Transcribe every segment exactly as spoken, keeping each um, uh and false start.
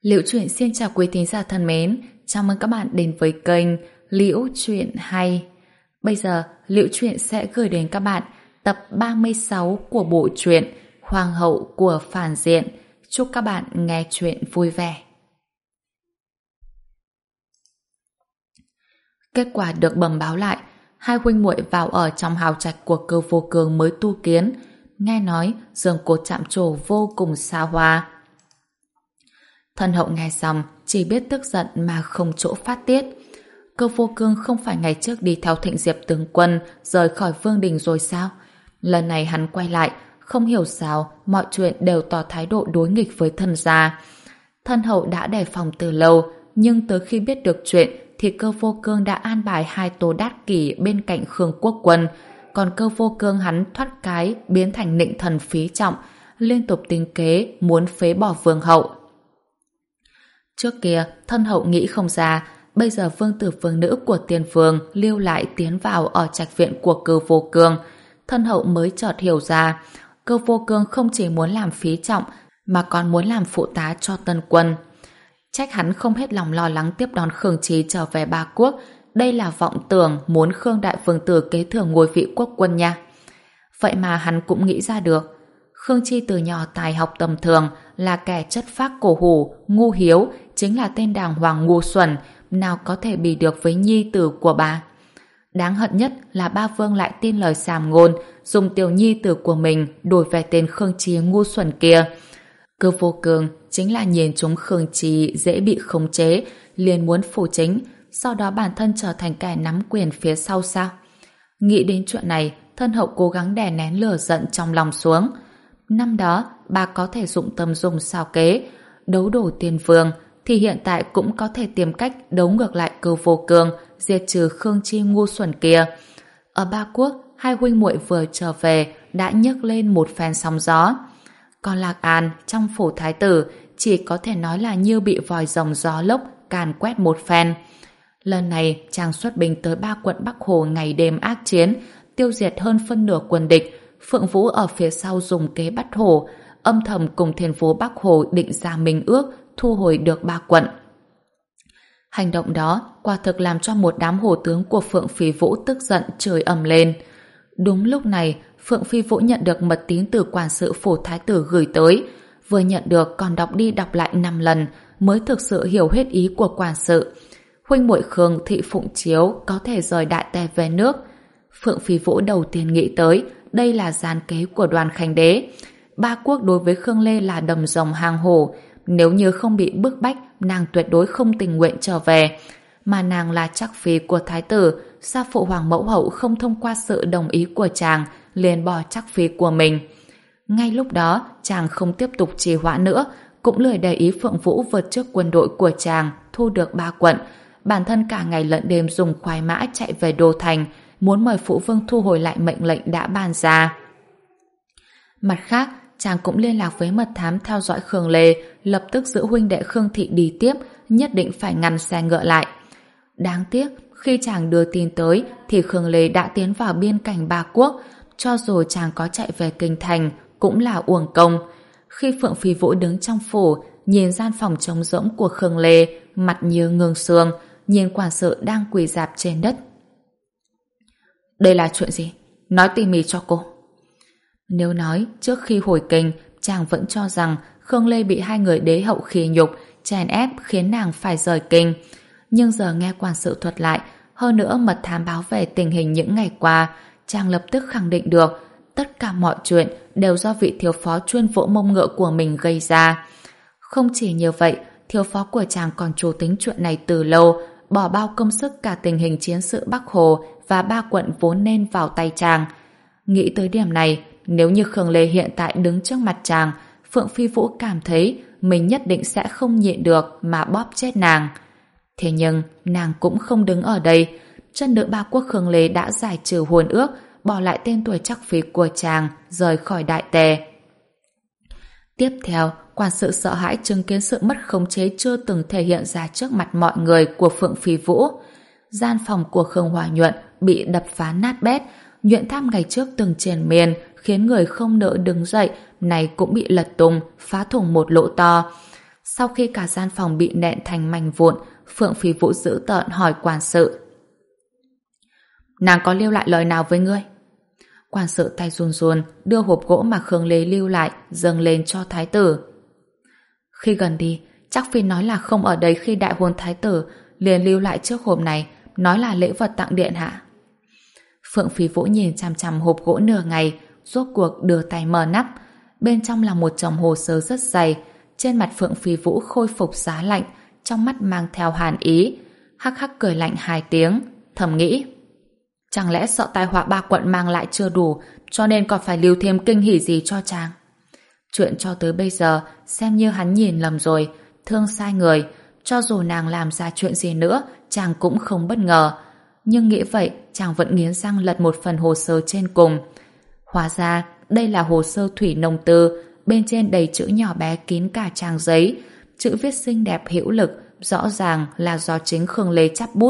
Liễu Chuyện xin chào quý thính giả thân mến, chào mừng các bạn đến với kênh Liễu Chuyện Hay. Bây giờ, Liễu Chuyện sẽ gửi đến các bạn tập ba mươi sáu của bộ truyện Hoàng hậu của phản diện. Chúc các bạn nghe chuyện vui vẻ. Kết quả được bẩm báo lại, hai huynh muội vào ở trong hào trạch của Cơ Vô Cường mới tu kiến. Nghe nói giường cột chạm trổ vô cùng xa hoa. Thân hậu nghe xong chỉ biết tức giận mà không chỗ phát tiết. Cơ Vô Cương không phải ngày trước đi theo Thịnh Diệp tướng quân rời khỏi vương đình rồi sao? Lần này hắn quay lại, không hiểu sao mọi chuyện đều tỏ thái độ đối nghịch với thân gia. Thân hậu đã đề phòng từ lâu, nhưng tới khi biết được chuyện thì Cơ Vô Cương đã an bài hai Tố Đát Kỷ bên cạnh Khương Quốc Quân, còn Cơ Vô Cương hắn thoát cái biến thành nịnh thần phí trọng, liên tục tính kế muốn phế bỏ vương hậu. Trước kia, thân hậu nghĩ không ra, bây giờ vương tử vương nữ của tiền vương lưu lại tiến vào ở trạch viện của Cơ Vô Cương. Thân hậu mới chợt hiểu ra, Cơ Vô Cương không chỉ muốn làm phí trọng, mà còn muốn làm phụ tá cho Tân Quân. Trách hắn không hết lòng lo lắng tiếp đón Khương Chí trở về Ba Quốc, đây là vọng tưởng muốn Khương đại vương tử kế thừa ngôi vị quốc quân nha. Vậy mà hắn cũng nghĩ ra được. Khương Chi từ nhỏ tài học tầm thường, là kẻ chất phác cổ hủ, ngu hiếu, chính là tên đàng hoàng ngu xuẩn, nào có thể bì được với nhi tử của bà. Đáng hận nhất là ba vương lại tin lời sàm ngôn, dùng tiểu nhi tử của mình đổi về tên Khương Chi ngu xuẩn kia. Cơ Vô Cương chính là nhìn chúng Khương Chi dễ bị khống chế, liền muốn phủ chính, sau đó bản thân trở thành kẻ nắm quyền phía sau sao? Nghĩ đến chuyện này, thân hậu cố gắng đè nén lửa giận trong lòng xuống. Năm đó, bà có thể dụng tâm dùng sao kế, đấu đổ tiền vương, thì hiện tại cũng có thể tìm cách đấu ngược lại Cơ Vô Cương, diệt trừ Khương Chi ngu xuẩn kia. Ở Ba Quốc, hai huynh muội vừa trở về đã nhấc lên một phen sóng gió. Còn Lạc An trong phủ thái tử chỉ có thể nói là như bị vòi rồng gió lốc càn quét một phen. Lần này chàng xuất binh tới ba quận Bắc Hồ ngày đêm ác chiến, tiêu diệt hơn phân nửa quân địch. Phượng Vũ ở phía sau dùng kế bắt hổ, âm thầm cùng Thiên Phố Bắc Hồ định ra minh ước thu hồi được ba quận. Hành động đó quả thực làm cho một đám hổ tướng của Phượng Phi Vũ tức giận chửi ầm lên. Đúng lúc này, Phượng Phi Vũ nhận được mật tín từ quản sự phủ thái tử gửi tới, vừa nhận được còn đọc đi đọc lại năm lần mới thực sự hiểu hết ý của quản sự. Huynh muội Khương Thị Phụng Chiếu có thể rời Đại Tề về nước. Phượng Phi Vũ đầu tiên nghĩ tới đây là gian kế của Đoàn Khánh Đế. Ba Quốc đối với Khương Lê là đầm rồng hang hổ, nếu như không bị bức bách, nàng tuyệt đối không tình nguyện trở về. Mà nàng là chắc phi của thái tử, sao phụ hoàng mẫu hậu không thông qua sự đồng ý của chàng liền bỏ chắc phi của mình. Ngay lúc đó, chàng không tiếp tục trì hoãn nữa, cũng lười để ý Phượng Vũ vượt trước quân đội của chàng thu được ba quận. Bản thân cả ngày lẫn đêm dùng khoái mã chạy về đô thành, muốn mời phụ vương thu hồi lại mệnh lệnh đã ban ra. Mặt khác, chàng cũng liên lạc với mật thám theo dõi Khương Lê, lập tức giữ huynh đệ Khương Thị đi tiếp, nhất định phải ngăn xe ngựa lại. Đáng tiếc, khi chàng đưa tin tới thì Khương Lê đã tiến vào biên cảnh Ba Quốc, cho dù chàng có chạy về kinh thành cũng là uổng công. Khi Phượng Phi Vũ đứng trong phủ, nhìn gian phòng trống rỗng của Khương Lê, mặt như ngưng xương, nhìn quản sự đang quỳ rạp trên đất. Đây là chuyện gì? Nói tỉ mỉ cho cô. Nếu nói trước khi hồi kinh, chàng vẫn cho rằng Khương Lê bị hai người đế hậu khi nhục, chèn ép khiến nàng phải rời kinh. Nhưng giờ nghe quản sự thuật lại, hơn nữa mật thám báo về tình hình những ngày qua, chàng lập tức khẳng định được tất cả mọi chuyện đều do vị thiếu phó chuyên vỗ mông ngựa của mình gây ra. Không chỉ như vậy, thiếu phó của chàng còn chủ tính chuyện này từ lâu, bỏ bao công sức cả tình hình chiến sự Bắc Hồ và ba quận vốn nên vào tay chàng. Nghĩ tới điểm này, nếu như Khương Lê hiện tại đứng trước mặt chàng, Phượng Phi Vũ cảm thấy mình nhất định sẽ không nhịn được mà bóp chết nàng. Thế nhưng, nàng cũng không đứng ở đây. Chân nữ Ba Quốc Khương Lê đã giải trừ hôn ước, bỏ lại tên tuổi chắc phi của chàng, rời khỏi Đại Tề. Tiếp theo, quản sự sợ hãi chứng kiến sự mất khống chế chưa từng thể hiện ra trước mặt mọi người của Phượng Phi Vũ. Gian phòng của Khương Hòa Nhuận bị đập phá nát bét, Nhuận tháp ngày trước từng triền miên khiến người không nỡ đứng dậy, này cũng bị lật tung, phá thủng một lỗ to. Sau khi cả gian phòng bị nện thành mảnh vụn, Phượng Phi Vũ dữ tợn hỏi quản sự. Nàng có lưu lại lời nào với ngươi? Quản sự tay run run đưa hộp gỗ mà Khương Lê lưu lại dâng lên cho thái tử. Khi gần đi, chắc Phi nói là không ở đấy khi đại hôn thái tử, liền lưu lại chiếc hộp này, nói là lễ vật tặng điện hạ. Phượng Phi Vũ nhìn chằm chằm hộp gỗ nửa ngày, rốt cuộc đưa tay mở nắp. Bên trong là một chồng hồ sơ rất dày. Trên mặt Phượng Phi Vũ khôi phục giá lạnh, trong mắt mang theo hàn ý. Hắc hắc cười lạnh hai tiếng, thầm nghĩ. Chẳng lẽ sợ tai họa ba quận mang lại chưa đủ, cho nên còn phải lưu thêm kinh hỉ gì cho chàng? Chuyện cho tới bây giờ, xem như hắn nhìn lầm rồi, thương sai người. Cho dù nàng làm ra chuyện gì nữa, chàng cũng không bất ngờ. Nhưng nghĩ vậy, chàng vẫn nghiến răng lật một phần hồ sơ trên cùng. Hóa ra, đây là hồ sơ thủy nông tư, bên trên đầy chữ nhỏ bé kín cả trang giấy. Chữ viết xinh đẹp hữu lực, rõ ràng là do chính Khương Lê chắp bút.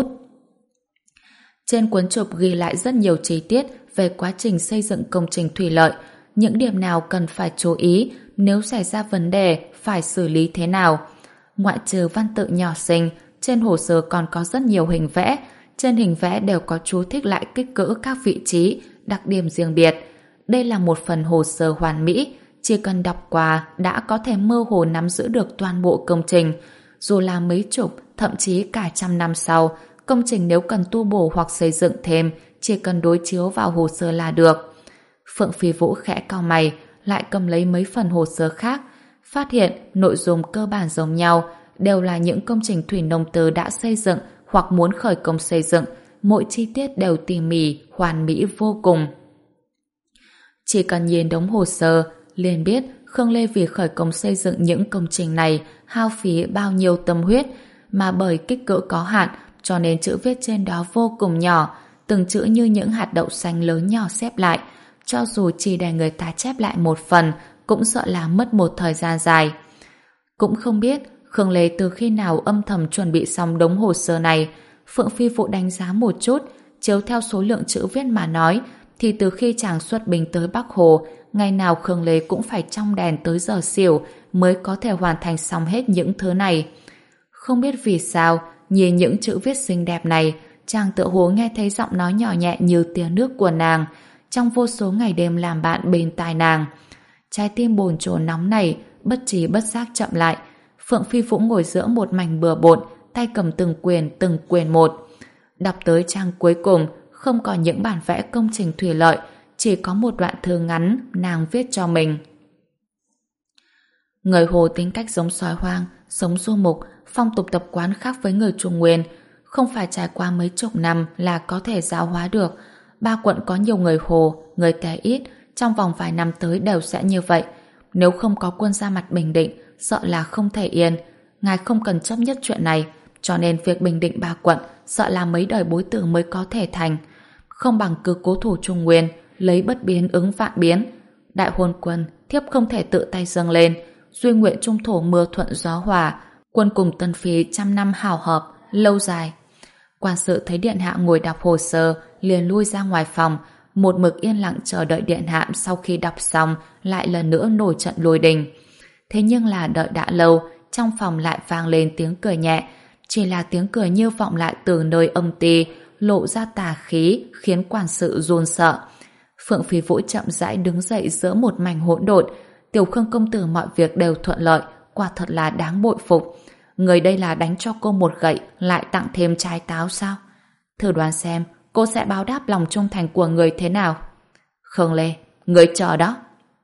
Trên cuốn chụp ghi lại rất nhiều chi tiết về quá trình xây dựng công trình thủy lợi, những điểm nào cần phải chú ý, nếu xảy ra vấn đề phải xử lý thế nào. Ngoại trừ văn tự nhỏ xinh, trên hồ sơ còn có rất nhiều hình vẽ. Trên hình vẽ đều có chú thích lại kích cỡ các vị trí, đặc điểm riêng biệt. Đây là một phần hồ sơ hoàn mỹ, chỉ cần đọc qua đã có thể mơ hồ nắm giữ được toàn bộ công trình. Dù là mấy chục, thậm chí cả trăm năm sau, công trình nếu cần tu bổ hoặc xây dựng thêm, chỉ cần đối chiếu vào hồ sơ là được. Phượng Phi Vũ khẽ cau mày, lại cầm lấy mấy phần hồ sơ khác, phát hiện nội dung cơ bản giống nhau, đều là những công trình thủy nông tư đã xây dựng hoặc muốn khởi công xây dựng, mỗi chi tiết đều tỉ mỉ, hoàn mỹ vô cùng. Chỉ cần nhìn đống hồ sơ, liền biết Khương Lê vì khởi công xây dựng những công trình này hao phí bao nhiêu tâm huyết, mà bởi kích cỡ có hạn, cho nên chữ viết trên đó vô cùng nhỏ, từng chữ như những hạt đậu xanh lớn nhỏ xếp lại. Cho dù chỉ để người ta chép lại một phần, cũng sợ là mất một thời gian dài. Cũng không biết Khương Lê từ khi nào âm thầm chuẩn bị xong đống hồ sơ này. Phượng Phi Vũ đánh giá một chút, chiếu theo số lượng chữ viết mà nói, thì từ khi chàng xuất binh tới Bắc Hồ, ngày nào Khương Lê cũng phải trong đèn tới giờ xỉu mới có thể hoàn thành xong hết những thứ này. Không biết vì sao, nhìn những chữ viết xinh đẹp này, chàng tựa hồ nghe thấy giọng nói nhỏ nhẹ như tia nước của nàng, trong vô số ngày đêm làm bạn bên tai nàng. Trái tim bồn chồn nóng này, bất trí bất giác chậm lại. Phượng Phi Vũ ngồi giữa một mảnh bừa bộn, tay cầm từng quyền từng quyền một. Đọc tới trang cuối cùng, không có những bản vẽ công trình thủy lợi, chỉ có một đoạn thư ngắn nàng viết cho mình. Người Hồ tính cách giống sói hoang, sống du mục, phong tục tập quán khác với người Trung Nguyên, không phải trải qua mấy chục năm là có thể giáo hóa được. Ba quận có nhiều người Hồ, người Tề ít, trong vòng vài năm tới đều sẽ như vậy. Nếu không có quân ra mặt bình định, sợ là không thể yên. Ngài không cần chấp nhất chuyện này, cho nên việc bình định ba quận sợ là mấy đời bối tử mới có thể thành. Không bằng cứ cố thủ Trung Nguyên, lấy bất biến ứng vạn biến. Đại hôn quân, thiếp không thể tự tay dâng lên. Duy nguyện trung thổ mưa thuận gió hòa, quân cùng Tân Phi trăm năm hào hợp, lâu dài. Quan sự thấy điện hạ ngồi đọc hồ sơ, liền lui ra ngoài phòng, một mực yên lặng chờ đợi điện hạ. Sau khi đọc xong, lại lần nữa nổi trận lôi đình. Thế nhưng là đợi đã lâu, trong phòng lại vang lên tiếng cười nhẹ, chỉ là tiếng cười như vọng lại từ nơi âm ti, lộ ra tà khí, khiến quản sự run sợ. Phượng Phi Vũ chậm rãi đứng dậy giữa một mảnh hỗn độn. Tiểu Khương công tử mọi việc đều thuận lợi, quả thật là đáng bội phục. Người đây là đánh cho cô một gậy, lại tặng thêm trái táo sao? Thử đoán xem, cô sẽ báo đáp lòng trung thành của người thế nào? Khương Lê, người chờ đó.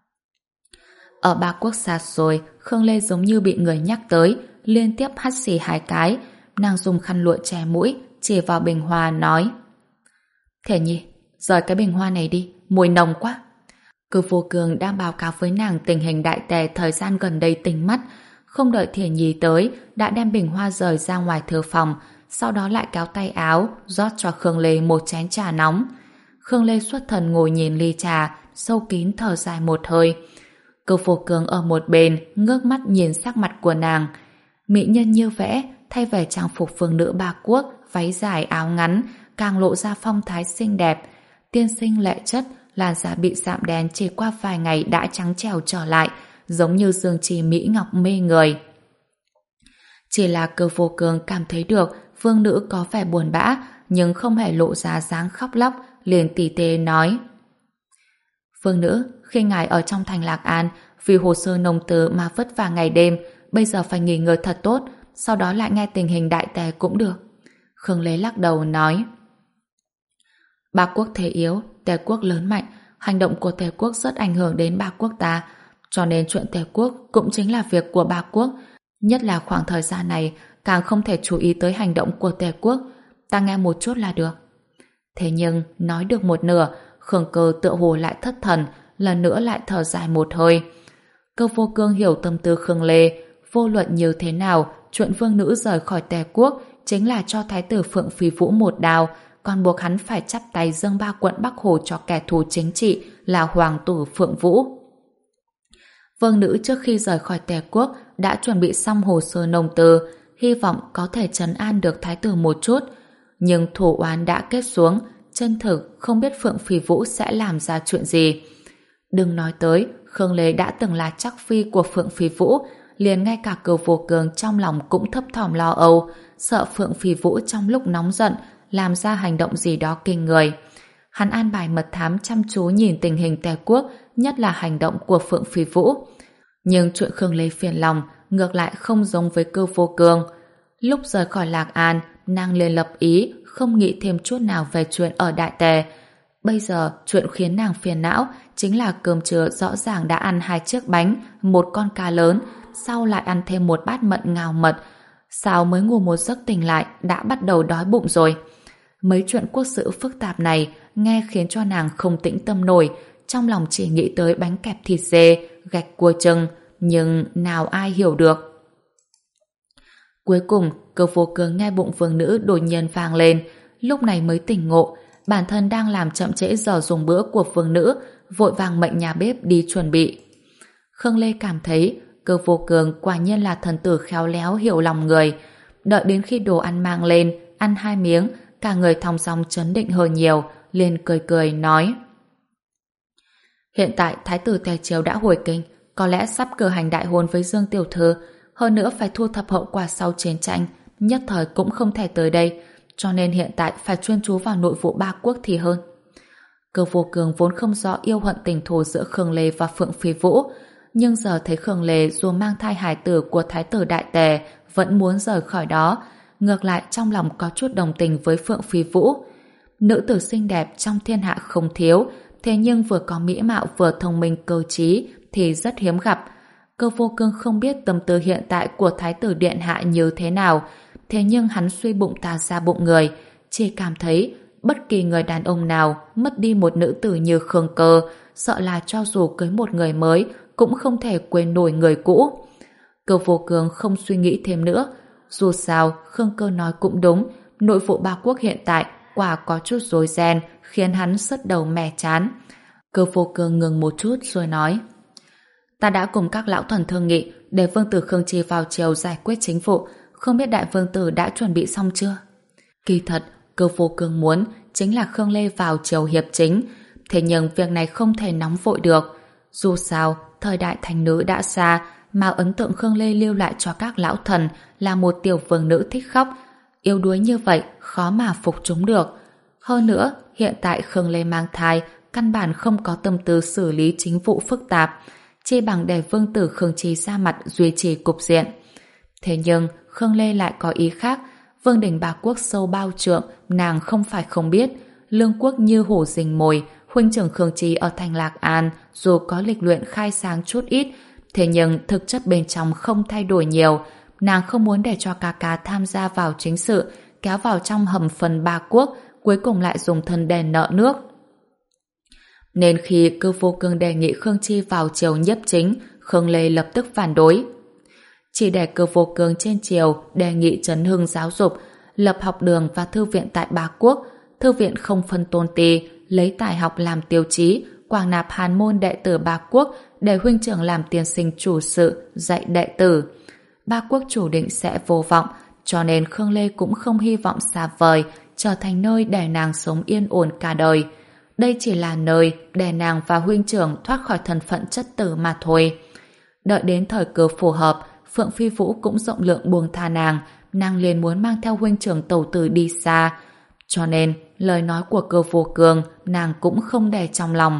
Ở ba quốc xa xôi, Khương Lê giống như bị người nhắc tới, liên tiếp hắt xì hai cái. Nàng dùng khăn lụa che mũi, chỉ vào bình hoa nói: Thể Nhi, rời cái bình hoa này đi, mùi nồng quá. Cư Vô Cường đang báo cáo với nàng tình hình đại tề thời gian gần đây tỉnh mắt, không đợi Thể Nhi tới, đã đem bình hoa rời ra ngoài thư phòng, sau đó lại kéo tay áo, rót cho Khương Lê một chén trà nóng. Khương Lê xuất thần ngồi nhìn ly trà, sâu kín thở dài một hơi. Cư Vô Cường ở một bên, ngước mắt nhìn sắc mặt của nàng. Mỹ nhân như vẽ, thay về trang phục phương nữ ba quốc, váy dài áo ngắn, càng lộ ra phong thái xinh đẹp. Tiên sinh lệ chất, làn da bị sạm đen chỉ qua vài ngày đã trắng trẻo trở lại, giống như dương trì mỹ ngọc mê người. Chỉ là Cơ Vô Cường cảm thấy được vương nữ có vẻ buồn bã nhưng không hề lộ ra dáng khóc lóc, liền tỉ tê nói: Vương nữ, khi ngài ở trong thành Lạc An vì hồ sơ nông từ mà vất vả ngày đêm, bây giờ phải nghỉ ngơi thật tốt, sau đó lại nghe tình hình đại tề cũng được. Khương Lê lắc đầu nói: Ba quốc thế yếu, Tề quốc lớn mạnh, hành động của Tề quốc rất ảnh hưởng đến ba quốc ta, cho nên chuyện Tề quốc cũng chính là việc của ba quốc, nhất là khoảng thời gian này càng không thể chú ý tới hành động của Tề quốc, ta nghe một chút là được. Thế nhưng nói được một nửa, Khương Cơ tựa hồ lại thất thần, lần nữa lại thở dài một hơi. Cơ Vô Cương hiểu tâm tư Khương Lê, vô luận như thế nào, chuyện vương nữ rời khỏi Tề quốc chính là cho thái tử Phượng Phi Vũ một đao, còn buộc hắn phải chắp tay dâng ba quận Bắc Hồ cho kẻ thù chính trị là hoàng tử Phượng Vũ. Vương nữ trước khi rời khỏi Tề quốc đã chuẩn bị xong hồ sơ nông từ, hy vọng có thể trấn an được thái tử một chút, nhưng thù oán đã kết xuống, chân thực không biết Phượng Phi Vũ sẽ làm ra chuyện gì. Đừng nói tới, Khương Lê đã từng là chắc phi của Phượng Phi Vũ, liền ngay cả Cơ Vô Cường trong lòng cũng thấp thỏm lo âu, sợ Phượng Phi Vũ trong lúc nóng giận làm ra hành động gì đó kinh người. Hắn an bài mật thám chăm chú nhìn tình hình Tề quốc, nhất là hành động của Phượng Phi Vũ. Nhưng chuyện Khương Lê phiền lòng ngược lại không giống với Cơ Vô Cường. Lúc rời khỏi Lạc An, nàng liền lập ý không nghĩ thêm chút nào về chuyện ở Đại Tề. Bây giờ chuyện khiến nàng phiền não chính là cơm trưa rõ ràng đã ăn hai chiếc bánh, một con cá lớn, sau lại ăn thêm một bát mận ngào mật. Sao mới ngủ một giấc tỉnh lại đã bắt đầu đói bụng rồi. Mấy chuyện quốc sự phức tạp này nghe khiến cho nàng không tĩnh tâm nổi, trong lòng chỉ nghĩ tới bánh kẹp thịt dê, gạch cua chừng, nhưng nào ai hiểu được. Cuối cùng, Cơ Vô Cường nghe bụng vương nữ đột nhiên vang lên, lúc này mới tỉnh ngộ, bản thân đang làm chậm trễ giờ dùng bữa của vương nữ, vội vàng mệnh nhà bếp đi chuẩn bị. Khương Lê cảm thấy Cơ Vô Cường quả nhiên là thần tử khéo léo hiểu lòng người. Đợi đến khi đồ ăn mang lên, ăn hai miếng, cả người thong dong trấn định hơn nhiều, liền cười cười nói: Hiện tại thái tử Tề Chiếu đã hồi kinh, có lẽ sắp cử hành đại hôn với Dương tiểu thư, hơn nữa phải thu thập hậu quả sau chiến tranh, nhất thời cũng không thể tới đây, cho nên hiện tại phải chuyên chú vào nội vụ ba quốc thì hơn. Cơ Vô Cường vốn không rõ yêu hận tình thù giữa Khương Lê và Phượng Phi Vũ, nhưng giờ thấy Khương Lê dù mang thai hài tử của thái tử Đại Tề vẫn muốn rời khỏi đó, ngược lại trong lòng có chút đồng tình với Phượng Phi Vũ. Nữ tử xinh đẹp trong thiên hạ không thiếu, thế nhưng vừa có mỹ mạo vừa thông minh cơ trí thì rất hiếm gặp. Cơ Vô Cương không biết tâm tư hiện tại của thái tử điện hạ như thế nào, thế nhưng hắn suy bụng ta ra bụng người, chỉ cảm thấy bất kỳ người đàn ông nào mất đi một nữ tử như Khương Cơ, sợ là cho dù cưới một người mới cũng không thể quên nổi người cũ. Cơ Vô Cương không suy nghĩ thêm nữa, dù sao Khương Cơ nói cũng đúng, nội vụ ba quốc hiện tại quả có chút rối ren, khiến hắn sứt đầu mẻ chán. Cơ Vô Cương ngừng một chút rồi nói: Ta đã cùng các lão thần thương nghị để vương tử Khương Chi vào triều giải quyết chính vụ, không biết đại vương tử đã chuẩn bị xong chưa? Kỳ thật, Cơ Vô Cương muốn chính là Khương Lê vào triều hiệp chính, thế nhưng việc này không thể nóng vội được. Dù sao, thời đại thành nữ đã xa, mà ấn tượng Khương Lê lưu lại cho các lão thần là một tiểu vương nữ thích khóc, yếu đuối như vậy khó mà phục chúng được. Hơn nữa, hiện tại Khương Lê mang thai, căn bản không có tâm tư xử lý chính vụ phức tạp, chỉ bằng để vương tử Khương Chi ra mặt duy trì cục diện. Thế nhưng Khương Lê lại có ý khác. Vương đình ba quốc sâu bao trượng, nàng không phải không biết. Lương quốc như hổ rình mồi, huynh trưởng Khương Chi ở thành Lạc An dù có lịch luyện khai sáng chút ít, thế nhưng thực chất bên trong không thay đổi nhiều. Nàng không muốn để cho ca ca tham gia vào chính sự, kéo vào trong hầm phần ba quốc, cuối cùng lại dùng thân đền nợ nước. Nên khi Cơ Vô Cương đề nghị Khương Chi vào triều nhiếp chính, Khương Lê lập tức phản đối. Chỉ để Cơ Vô Cương trên triều đề nghị trấn hưng giáo dục, lập học đường và thư viện tại ba quốc, thư viện không phân tôn ti, lấy tài học làm tiêu chí, quảng nạp hàn môn đệ tử ba quốc, để huynh trưởng làm tiên sinh chủ sự, dạy đệ tử. Ba quốc chủ định sẽ vô vọng, cho nên Khương Lê cũng không hy vọng xa vời trở thành nơi để nàng sống yên ổn cả đời. Đây chỉ là nơi để nàng và huynh trưởng thoát khỏi thân phận chất tử mà thôi. Đợi đến thời cơ phù hợp, Phượng Phi Vũ cũng rộng lượng buông tha nàng, nàng liền muốn mang theo huynh trưởng tẩu tử đi xa. Cho nên, lời nói của Cơ Vô Cường nàng cũng không để trong lòng.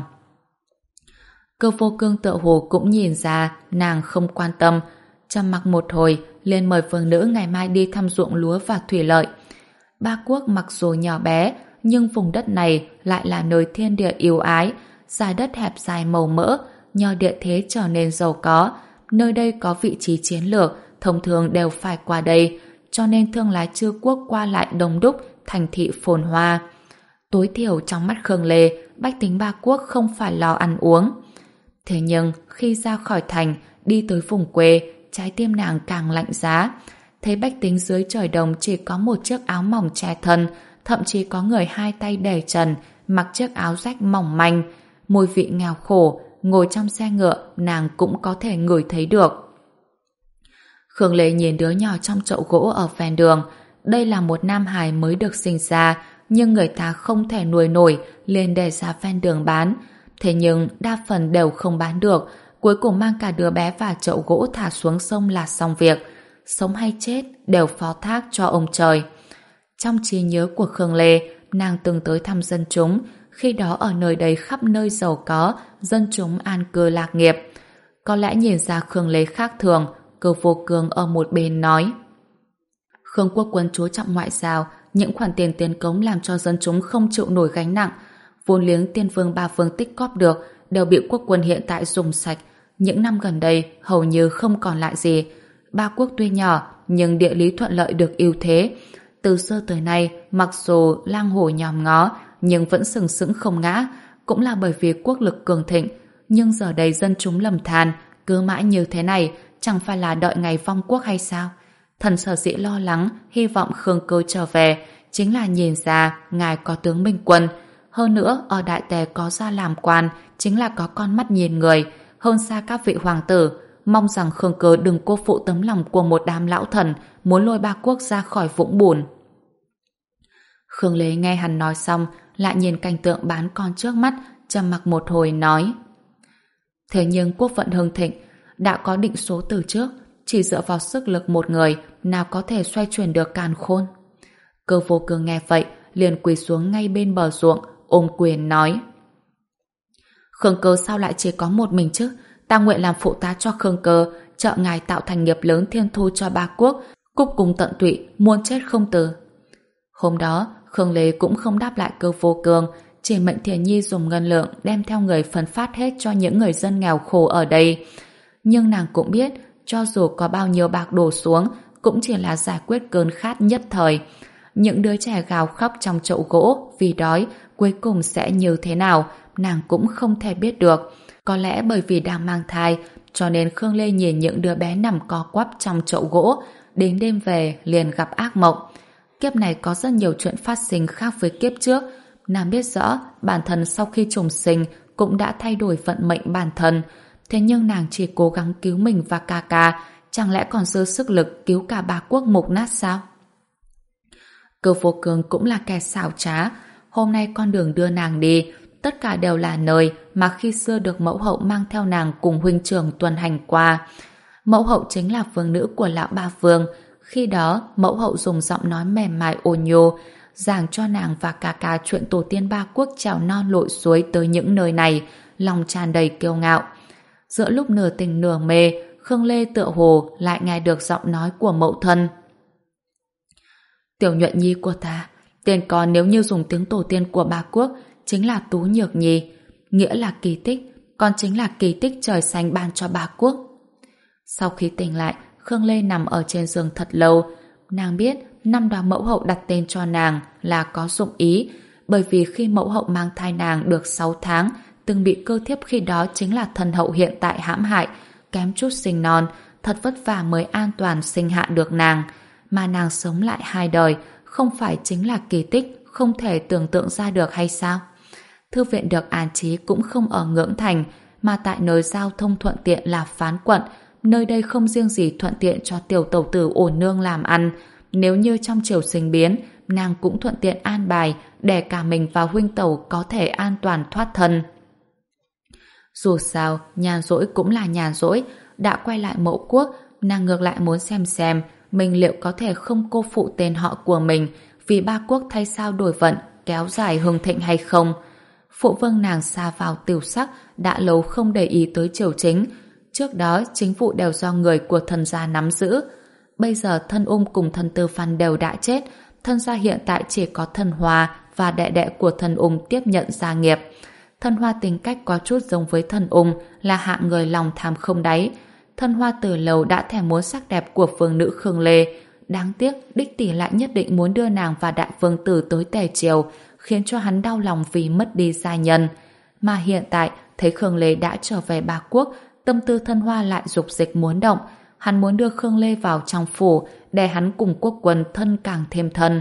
Cơ Vô Cường tựa hồ cũng nhìn ra nàng không quan tâm, trầm mặc một hồi liền mời phương nữ ngày mai đi thăm ruộng lúa và thủy lợi. Ba Quốc mặc dù nhỏ bé, nhưng vùng đất này lại là nơi thiên địa yêu ái, dải đất hẹp dài màu mỡ, nhờ địa thế trở nên giàu có. Nơi đây có vị trí chiến lược, thông thường đều phải qua đây, cho nên thương lái chư quốc qua lại đông đúc, thành thị phồn hoa. Tối thiểu trong mắt Khương Lê, bách tính Ba Quốc không phải lo ăn uống. Thế nhưng khi ra khỏi thành, đi tới vùng quê, trái tim nàng càng lạnh giá. Thấy bách tính dưới trời đồng chỉ có một chiếc áo mỏng che thân, thậm chí có người hai tay để trần, mặc chiếc áo rách mỏng manh, mùi vị nghèo khổ, ngồi trong xe ngựa nàng cũng có thể ngửi thấy được. Khương Lê nhìn đứa nhỏ trong chậu gỗ ở ven đường. Đây là một nam hài mới được sinh ra, nhưng người ta không thể nuôi nổi, liền để ra ven đường bán. Thế nhưng đa phần đều không bán được, cuối cùng mang cả đứa bé và chậu gỗ thả xuống sông là xong việc. Sống hay chết đều phó thác cho ông trời. Trong trí nhớ của Khương Lê, nàng từng tới thăm dân chúng, khi đó ở nơi đây khắp nơi giàu có, dân chúng an cư lạc nghiệp. Có lẽ nhìn ra Khương Lê khác thường, Cơ Vô Cường ở một bên nói: Khương quốc quân chú trọng ngoại giao, những khoản tiền tiền cống làm cho dân chúng không chịu nổi gánh nặng. Vốn liếng tiên vương ba vương tích cóp được đều bị quốc quân hiện tại dùng sạch. Những năm gần đây hầu như không còn lại gì. Ba quốc tuy nhỏ nhưng địa lý thuận lợi được ưu thế. Từ xưa tới nay, mặc dù lang hổ nhòm ngó nhưng vẫn sừng sững không ngã, cũng là bởi vì quốc lực cường thịnh. Nhưng giờ đây dân chúng lầm than, cứ mãi như thế này chẳng phải là đợi ngày vong quốc hay sao? Thần sở dĩ lo lắng, hy vọng Khương Cơ trở về, chính là nhìn ra ngài có tướng Minh Quân. Hơn nữa, ở Đại Tề có ra làm quan, chính là có con mắt nhìn người, hơn xa các vị hoàng tử. Mong rằng Khương Cơ đừng cô phụ tấm lòng của một đám lão thần, muốn lôi ba quốc ra khỏi vũng bùn. Khương Lê nghe hắn nói xong, lại nhìn cảnh tượng bán con trước mắt, trầm mặc một hồi nói: Thế nhưng quốc vận hưng thịnh, đã có định số từ trước, chỉ dựa vào sức lực một người, nào có thể xoay chuyển được càn khôn. Cơ Vô Cường nghe vậy, liền quỳ xuống ngay bên bờ ruộng, ôm quyền nói: Khương Cơ sao lại chỉ có một mình chứ? Ta nguyện làm phụ tá cho Khương Cơ, trợ ngài tạo thành nghiệp lớn thiên thu cho ba quốc, cúc cùng tận tụy, muôn chết không từ. Hôm đó, Khương Lê cũng không đáp lại Cơ Vô Cường, chỉ mệnh Thiền Nhi dùng ngân lượng đem theo người phân phát hết cho những người dân nghèo khổ ở đây. Nhưng nàng cũng biết, cho dù có bao nhiêu bạc đổ xuống, cũng chỉ là giải quyết cơn khát nhất thời. Những đứa trẻ gào khóc trong chậu gỗ vì đói, cuối cùng sẽ như thế nào, nàng cũng không thể biết được. Có lẽ bởi vì đang mang thai, cho nên Khương Lê nhìn những đứa bé nằm co quắp trong chậu gỗ, đến đêm về liền gặp ác mộng. Kiếp này có rất nhiều chuyện phát sinh khác với kiếp trước. Nàng biết rõ bản thân sau khi trùng sinh cũng đã thay đổi vận mệnh bản thân. Thế nhưng nàng chỉ cố gắng cứu mình và ca ca, chẳng lẽ còn dư sức lực cứu cả ba quốc mục nát sao? Cơ Vô Cường cũng là kẻ xảo trá. Hôm nay con đường đưa nàng đi, tất cả đều là nơi mà khi xưa được mẫu hậu mang theo nàng cùng huynh trưởng tuần hành qua. Mẫu hậu chính là vương nữ của lão ba vương. Khi đó, mẫu hậu dùng giọng nói mềm mại ôn nhô, giảng cho nàng và ca ca chuyện tổ tiên ba quốc trèo non lội suối tới những nơi này, lòng tràn đầy kiêu ngạo. Giữa lúc nửa tình nửa mê, Khương Lê tựa hồ lại nghe được giọng nói của mẫu thân. Tiểu Nhuận Nhi của ta, tên con nếu như dùng tiếng tổ tiên của ba quốc, chính là Tú Nhược Nhi, nghĩa là kỳ tích, con chính là kỳ tích trời xanh ban cho ba quốc. Sau khi tỉnh lại, Khương Lê nằm ở trên giường thật lâu. Nàng biết năm đó mẫu hậu đặt tên cho nàng là có dụng ý, bởi vì khi mẫu hậu mang thai nàng được sáu tháng, từng bị cơ thiếp khi đó chính là thần hậu hiện tại hãm hại, kém chút sinh non, thật vất vả mới an toàn sinh hạ được nàng. Mà nàng sống lại hai đời, không phải chính là kỳ tích, không thể tưởng tượng ra được hay sao? Thư viện được an trí cũng không ở Ngưỡng Thành, mà tại nơi giao thông thuận tiện là Phán Quận. Nơi đây không riêng gì thuận tiện cho tiểu tẩu tử ổn nương làm ăn, nếu như trong triều sinh biến, nàng cũng thuận tiện an bài để cả mình và huynh tẩu có thể an toàn thoát thân. Dù sao, nhàn rỗi cũng là nhàn rỗi, đã quay lại mẫu quốc, nàng ngược lại muốn xem xem mình liệu có thể không cô phụ tên họ của mình vì ba quốc thay sao đổi vận, kéo dài hưng thịnh hay không. Phụ vương nàng sa vào tiểu sắc, đã lâu không để ý tới triều chính. Trước đó chính vụ đều do người của thân gia nắm giữ. Bây giờ thân ung cùng thân tư văn đều đã chết, thân gia hiện tại chỉ có thân hoa và đệ đệ của thân ung tiếp nhận gia nghiệp. Thân hoa tính cách có chút giống với thân ung, là hạng người lòng tham không đáy. Thân hoa từ lâu đã thèm muốn sắc đẹp của vương nữ Khương Lê. Đáng tiếc đích tỷ lại nhất định muốn đưa nàng và đại vương tử tới tề triều, khiến cho hắn đau lòng vì mất đi gia nhân. Mà hiện tại thấy Khương Lê đã trở về Ba Quốc, tâm tư thân hoa lại dục dịch muốn động. Hắn muốn đưa Khương Lê vào trong phủ để hắn cùng quốc quân thân càng thêm thân.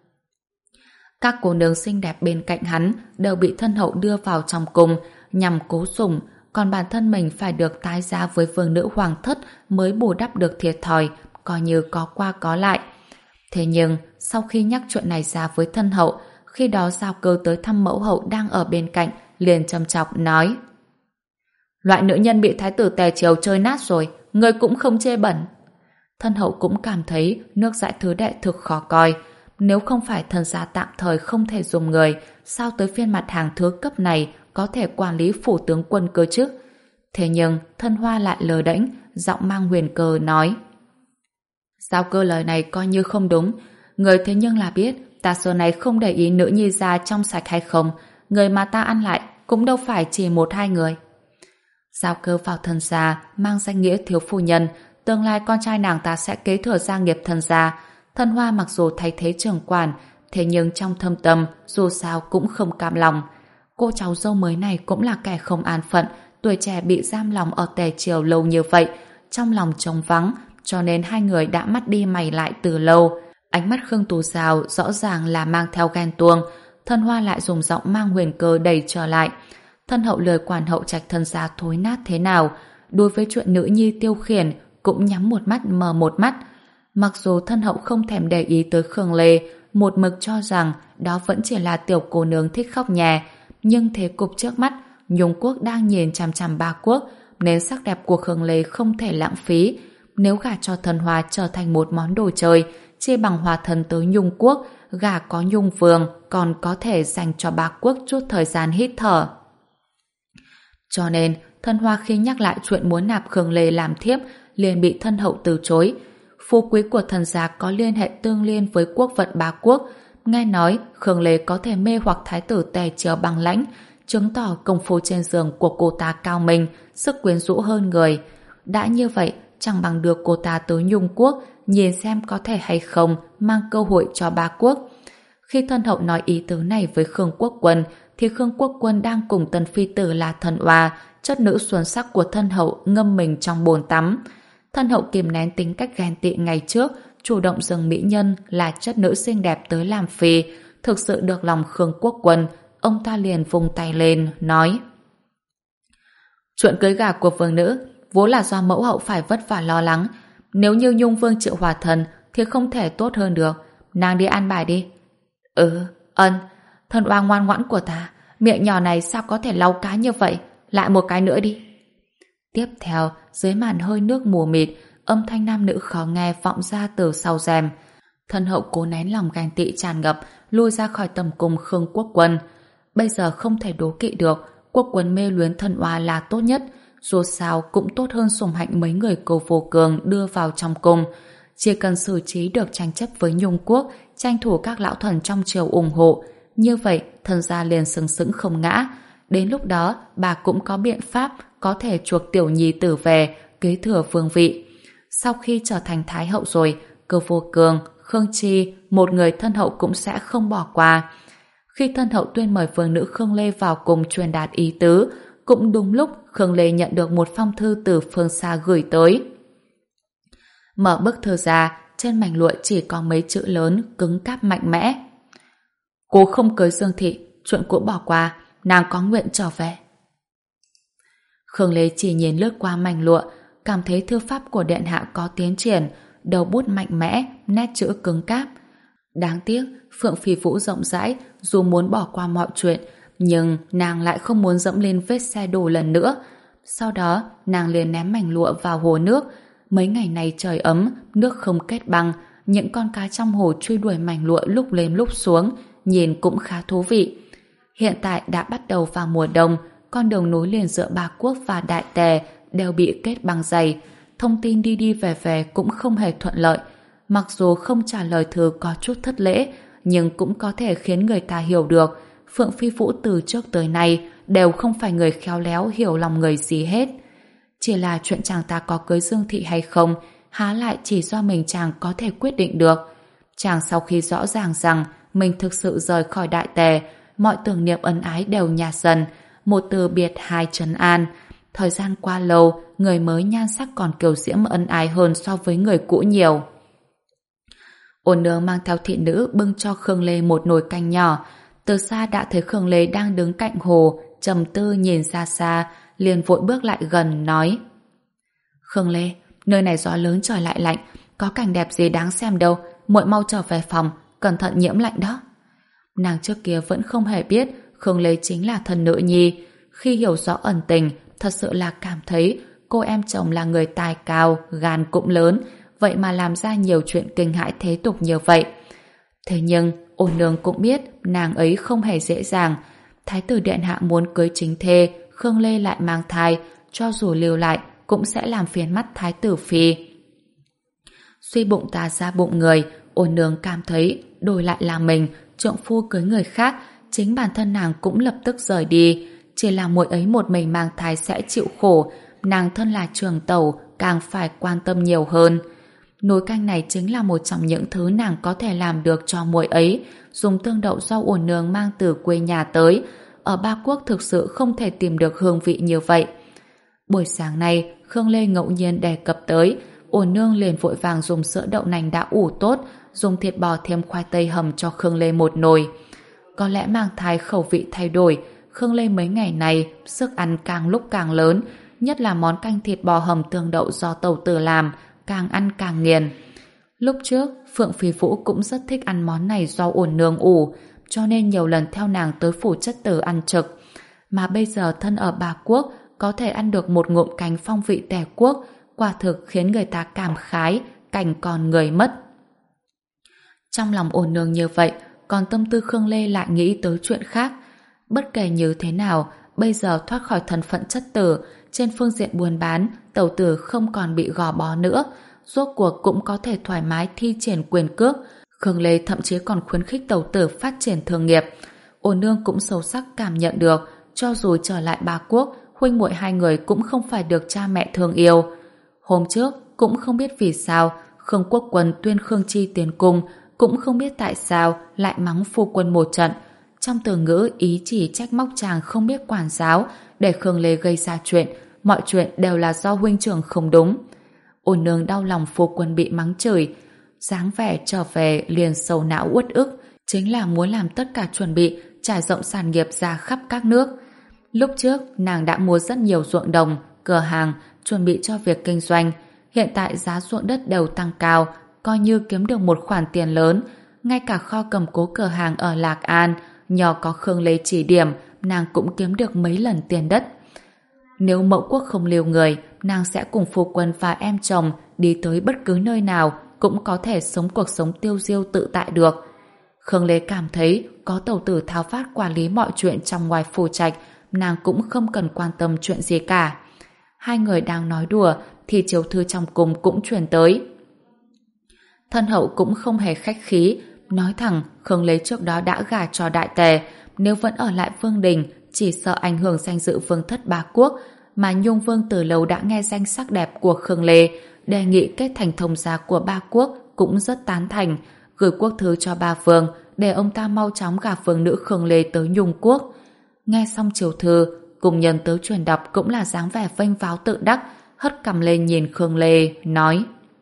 Các cô nương xinh đẹp bên cạnh hắn đều bị thân hậu đưa vào trong cung nhằm cố sủng, còn bản thân mình phải được tái giá với vương nữ hoàng thất mới bù đắp được thiệt thòi, coi như có qua có lại. Thế nhưng sau khi nhắc chuyện này ra với thân hậu, khi đó Giao Cơ tới thăm mẫu hậu đang ở bên cạnh, liền châm chọc nói: loại nữ nhân bị thái tử tề triều chơi nát rồi, người cũng không chê bẩn. Thân hậu cũng cảm thấy nước dãi thứ đệ thực khó coi. Nếu không phải thân gia tạm thời không thể dùng người, sao tới phiên mặt hàng thứ cấp này có thể quản lý phủ tướng quân cơ chứ? Thế nhưng thân hoa lại lờ đễnh, giọng mang huyền cơ nói: Giao Cơ lời này coi như không đúng. Người thế nhưng là biết ta xưa này không để ý nữ nhi gia trong sạch hay không. Người mà ta ăn lại cũng đâu phải chỉ một hai người. Giao Cơ vào thân gia mang danh nghĩa thiếu phu nhân, tương lai con trai nàng ta sẽ kế thừa gia nghiệp thân gia. Thân hoa mặc dù thay thế trưởng quản, thế nhưng trong thâm tâm dù sao cũng không cam lòng. Cô cháu dâu mới này cũng là kẻ không an phận, tuổi trẻ bị giam lòng ở tề triều lâu như vậy, trong lòng trống vắng, cho nên hai người đã mắt đi mày lại từ lâu. Ánh mắt Khương Tú Giao rõ ràng là mang theo ghen tuông. Thân hoa lại dùng giọng mang huyền cơ đẩy trở lại: thân hậu lời quản hậu trạch thân gia thối nát thế nào, đối với chuyện nữ nhi tiêu khiển cũng nhắm một mắt mở một mắt. Mặc dù thân hậu không thèm để ý tới Khương Lê, một mực cho rằng đó vẫn chỉ là tiểu cô nương thích khóc nhè, nhưng thế cục trước mắt, Nhung quốc đang nhìn chằm chằm Ba Quốc, nên sắc đẹp của Khương Lê không thể lãng phí. Nếu gả cho thần hoa trở thành một món đồ chơi, chia bằng hòa thân tới Nhung quốc, gả có Nhung vương còn có thể dành cho Ba Quốc chút thời gian hít thở. Cho nên thân hoa khi nhắc lại chuyện muốn nạp Khương Lê làm thiếp liền bị thân hậu từ chối. Phú quý của thần gia có liên hệ tương liên với quốc vận Ba Quốc. Nghe nói Khương Lê có thể mê hoặc thái tử tề triều bằng lãnh, chứng tỏ công phu trên giường của cô ta cao minh, sức quyến rũ hơn người. Đã như vậy, chẳng bằng đưa cô ta tới Nhung quốc, nhìn xem có thể hay không mang cơ hội cho Ba Quốc. Khi thân hậu nói ý tứ này với Khương Quốc Quân, thì Khương Quốc Quân đang cùng tần phi tử là Thần Oa, chất nữ xuân sắc của thân hậu, ngâm mình trong bồn tắm. Thân hậu kìm nén tính cách ghen tị ngày trước, chủ động dâng mỹ nhân là chất nữ xinh đẹp tới làm phi, thực sự được lòng Khương Quốc Quân. Ông ta liền vung tay lên, nói: chuyện cưới gả của vương nữ vốn là do mẫu hậu phải vất vả lo lắng. Nếu như Nhung vương chịu hòa thần thì không thể tốt hơn được. Nàng đi ăn bài đi. Ừ, ân. Thân oa ngoan ngoãn của ta, miệng nhỏ này sao có thể lau cá như vậy? Lại một cái nữa đi. Tiếp theo, dưới màn hơi nước mù mịt, âm thanh nam nữ khó nghe vọng ra từ sau rèm. Thân hậu cố nén lòng ganh tị tràn ngập, lui ra khỏi tầm cung Khương Quốc Quân. Bây giờ không thể đố kỵ được, Quốc Quân mê luyến thân oa là tốt nhất, dù sao cũng tốt hơn sủng hạnh mấy người cô vô cường đưa vào trong cung. Chỉ cần xử trí được tranh chấp với Nhung quốc, tranh thủ các lão thần trong triều ủng hộ, như vậy thân gia liền sừng sững không ngã. Đến lúc đó bà cũng có biện pháp có thể chuộc tiểu nhi tử về kế thừa vương vị. Sau khi trở thành thái hậu rồi, Cơ Vô Cường, Khương Chi, một người thân hậu cũng sẽ không bỏ qua. Khi thân hậu tuyên mời vương nữ Khương Lê vào cùng truyền đạt ý tứ, cũng đúng lúc Khương Lê nhận được một phong thư từ phương xa gửi tới. Mở bức thư ra, trên mảnh lụa chỉ có mấy chữ lớn cứng cáp mạnh mẽ: cô không cưới Dương Thị, chuyện cũ bỏ qua, nàng có nguyện trở về. Khương Lê chỉ nhìn lướt qua mảnh lụa, cảm thấy thư pháp của điện hạ có tiến triển, đầu bút mạnh mẽ, nét chữ cứng cáp. Đáng tiếc, Phượng Phi Vũ rộng rãi, dù muốn bỏ qua mọi chuyện, nhưng nàng lại không muốn dẫm lên vết xe đổ lần nữa. Sau đó, nàng liền ném mảnh lụa vào hồ nước. Mấy ngày này trời ấm, nước không kết băng, những con cá trong hồ truy đuổi mảnh lụa lúc lên lúc xuống, nhìn cũng khá thú vị. Hiện tại đã bắt đầu vào mùa đông, con đường nối liền giữa Ba Quốc và Đại Tề đều bị kết băng dày. Thông tin đi đi về về cũng không hề thuận lợi. Mặc dù không trả lời thư có chút thất lễ, nhưng cũng có thể khiến người ta hiểu được Phượng Phi Vũ từ trước tới nay đều không phải người khéo léo hiểu lòng người gì hết. Chỉ là chuyện chàng ta có cưới Dương Thị hay không, há lại chỉ do mình chàng có thể quyết định được. Chàng sau khi rõ ràng rằng mình thực sự rời khỏi Đại Tề, mọi tưởng niệm ân ái đều nhạt dần, một từ biệt hai trấn an. Thời gian qua lâu, người mới nhan sắc còn kiều diễm ân ái hơn so với người cũ nhiều. Ôn Nương mang theo thị nữ bưng cho Khương Lê một nồi canh nhỏ. Từ xa đã thấy Khương Lê đang đứng cạnh hồ, trầm tư nhìn xa xa, liền vội bước lại gần nói: Khương Lê, nơi này gió lớn trời lại lạnh, có cảnh đẹp gì đáng xem đâu, muội mau trở về phòng, cẩn thận nhiễm lạnh đó. Nàng trước kia vẫn không hề biết Khương Lê chính là thần nữ nhi. Khi hiểu rõ ẩn tình, thật sự là cảm thấy cô em chồng là người tài cao, gan cũng lớn, vậy mà làm ra nhiều chuyện kinh hãi thế tục như vậy. Thế nhưng Ôn Nương cũng biết nàng ấy không hề dễ dàng. Thái tử điện hạ muốn cưới chính thê, Khương Lê lại mang thai, cho dù lưu lại cũng sẽ làm phiền mắt thái tử phi. Suy bụng ta ra bụng người, Ôn Nương cảm thấy đổi lại là mình, trượng phu cưới người khác, chính bản thân nàng cũng lập tức rời đi. Chỉ là muội ấy một mình mang thai sẽ chịu khổ, nàng thân là trường tẩu càng phải quan tâm nhiều hơn. Nồi canh này chính là một trong những thứ nàng có thể làm được cho muội ấy, dùng tương đậu do Ôn Nương mang từ quê nhà tới. Ở Ba Quốc thực sự không thể tìm được hương vị như vậy. Buổi sáng nay, Khương Lê ngẫu nhiên đề cập tới, Ôn Nương liền vội vàng dùng sữa đậu nành đã ủ tốt, dùng thịt bò thêm khoai tây hầm cho Khương Lê một nồi. Có lẽ mang thai khẩu vị thay đổi, Khương Lê mấy ngày này sức ăn càng lúc càng lớn, nhất là món canh thịt bò hầm tương đậu do tẩu tử làm, càng ăn càng nghiền. Lúc trước, Phượng Phi Vũ cũng rất thích ăn món này do Ôn Nương ủ, cho nên nhiều lần theo nàng tới phủ chất tử ăn trực. Mà bây giờ thân ở Ba Quốc, có thể ăn được một ngụm canh phong vị Tề Quốc, quả thực khiến người ta cảm khái, cảnh còn người mất. Trong lòng Ôn Nương như vậy, còn tâm tư Khương Lê lại nghĩ tới chuyện khác. Bất kể như thế nào, bây giờ thoát khỏi thân phận chất tử, trên phương diện buôn bán, tẩu tử không còn bị gò bó nữa, rốt cuộc cũng có thể thoải mái thi triển quyền cước. Khương Lê thậm chí còn khuyến khích tẩu tử phát triển thương nghiệp. Ôn Nương cũng sâu sắc cảm nhận được, cho dù trở lại Ba Quốc, huynh muội hai người cũng không phải được cha mẹ thương yêu. Hôm trước, cũng không biết vì sao, Khương Quốc Quân tuyên Khương Chi tiến cung, cũng không biết tại sao lại mắng phu quân một trận. Trong từ ngữ ý chỉ trách móc chàng không biết quản giáo, để Khương Lê gây ra chuyện, mọi chuyện đều là do huynh trưởng không đúng. Ôn Nương đau lòng phu quân bị mắng chửi, dáng vẻ trở về liền sầu não uất ức, chính là muốn làm tất cả chuẩn bị trải rộng sản nghiệp ra khắp các nước. Lúc trước, nàng đã mua rất nhiều ruộng đồng, cửa hàng, chuẩn bị cho việc kinh doanh. Hiện tại giá ruộng đất đều tăng cao, coi như kiếm được một khoản tiền lớn. Ngay cả kho cầm cố cửa hàng ở Lạc An, nhờ có Khương Lê chỉ điểm, nàng cũng kiếm được mấy lần tiền đất. Nếu mẫu quốc không lưu người, nàng sẽ cùng phu quân và em chồng đi tới bất cứ nơi nào, cũng có thể sống cuộc sống tiêu diêu tự tại được. Khương Lê cảm thấy có tẩu tử tháo phát quản lý mọi chuyện trong ngoài phủ trạch, nàng cũng không cần quan tâm chuyện gì cả. Hai người đang nói đùa thì chiếu thư trong cung cũng truyền tới. Thân hậu cũng không hề khách khí, nói thẳng Khương Lê trước đó đã gả cho Đại Tề, nếu vẫn ở lại Vương Đình chỉ sợ ảnh hưởng danh dự vương thất Ba Quốc, mà Nhung Vương từ lâu đã nghe danh sắc đẹp của Khương Lê, đề nghị kết thành thông gia của Ba Quốc cũng rất tán thành, gửi quốc thư cho ba vương để ông ta mau chóng gả vương nữ Khương Lê tới Nhung Quốc. Nghe xong chiếu thư, cùng nhân tới truyền đọc cũng là dáng vẻ vênh váo tự đắc, hất cằm lên nhìn Khương Lê, nói: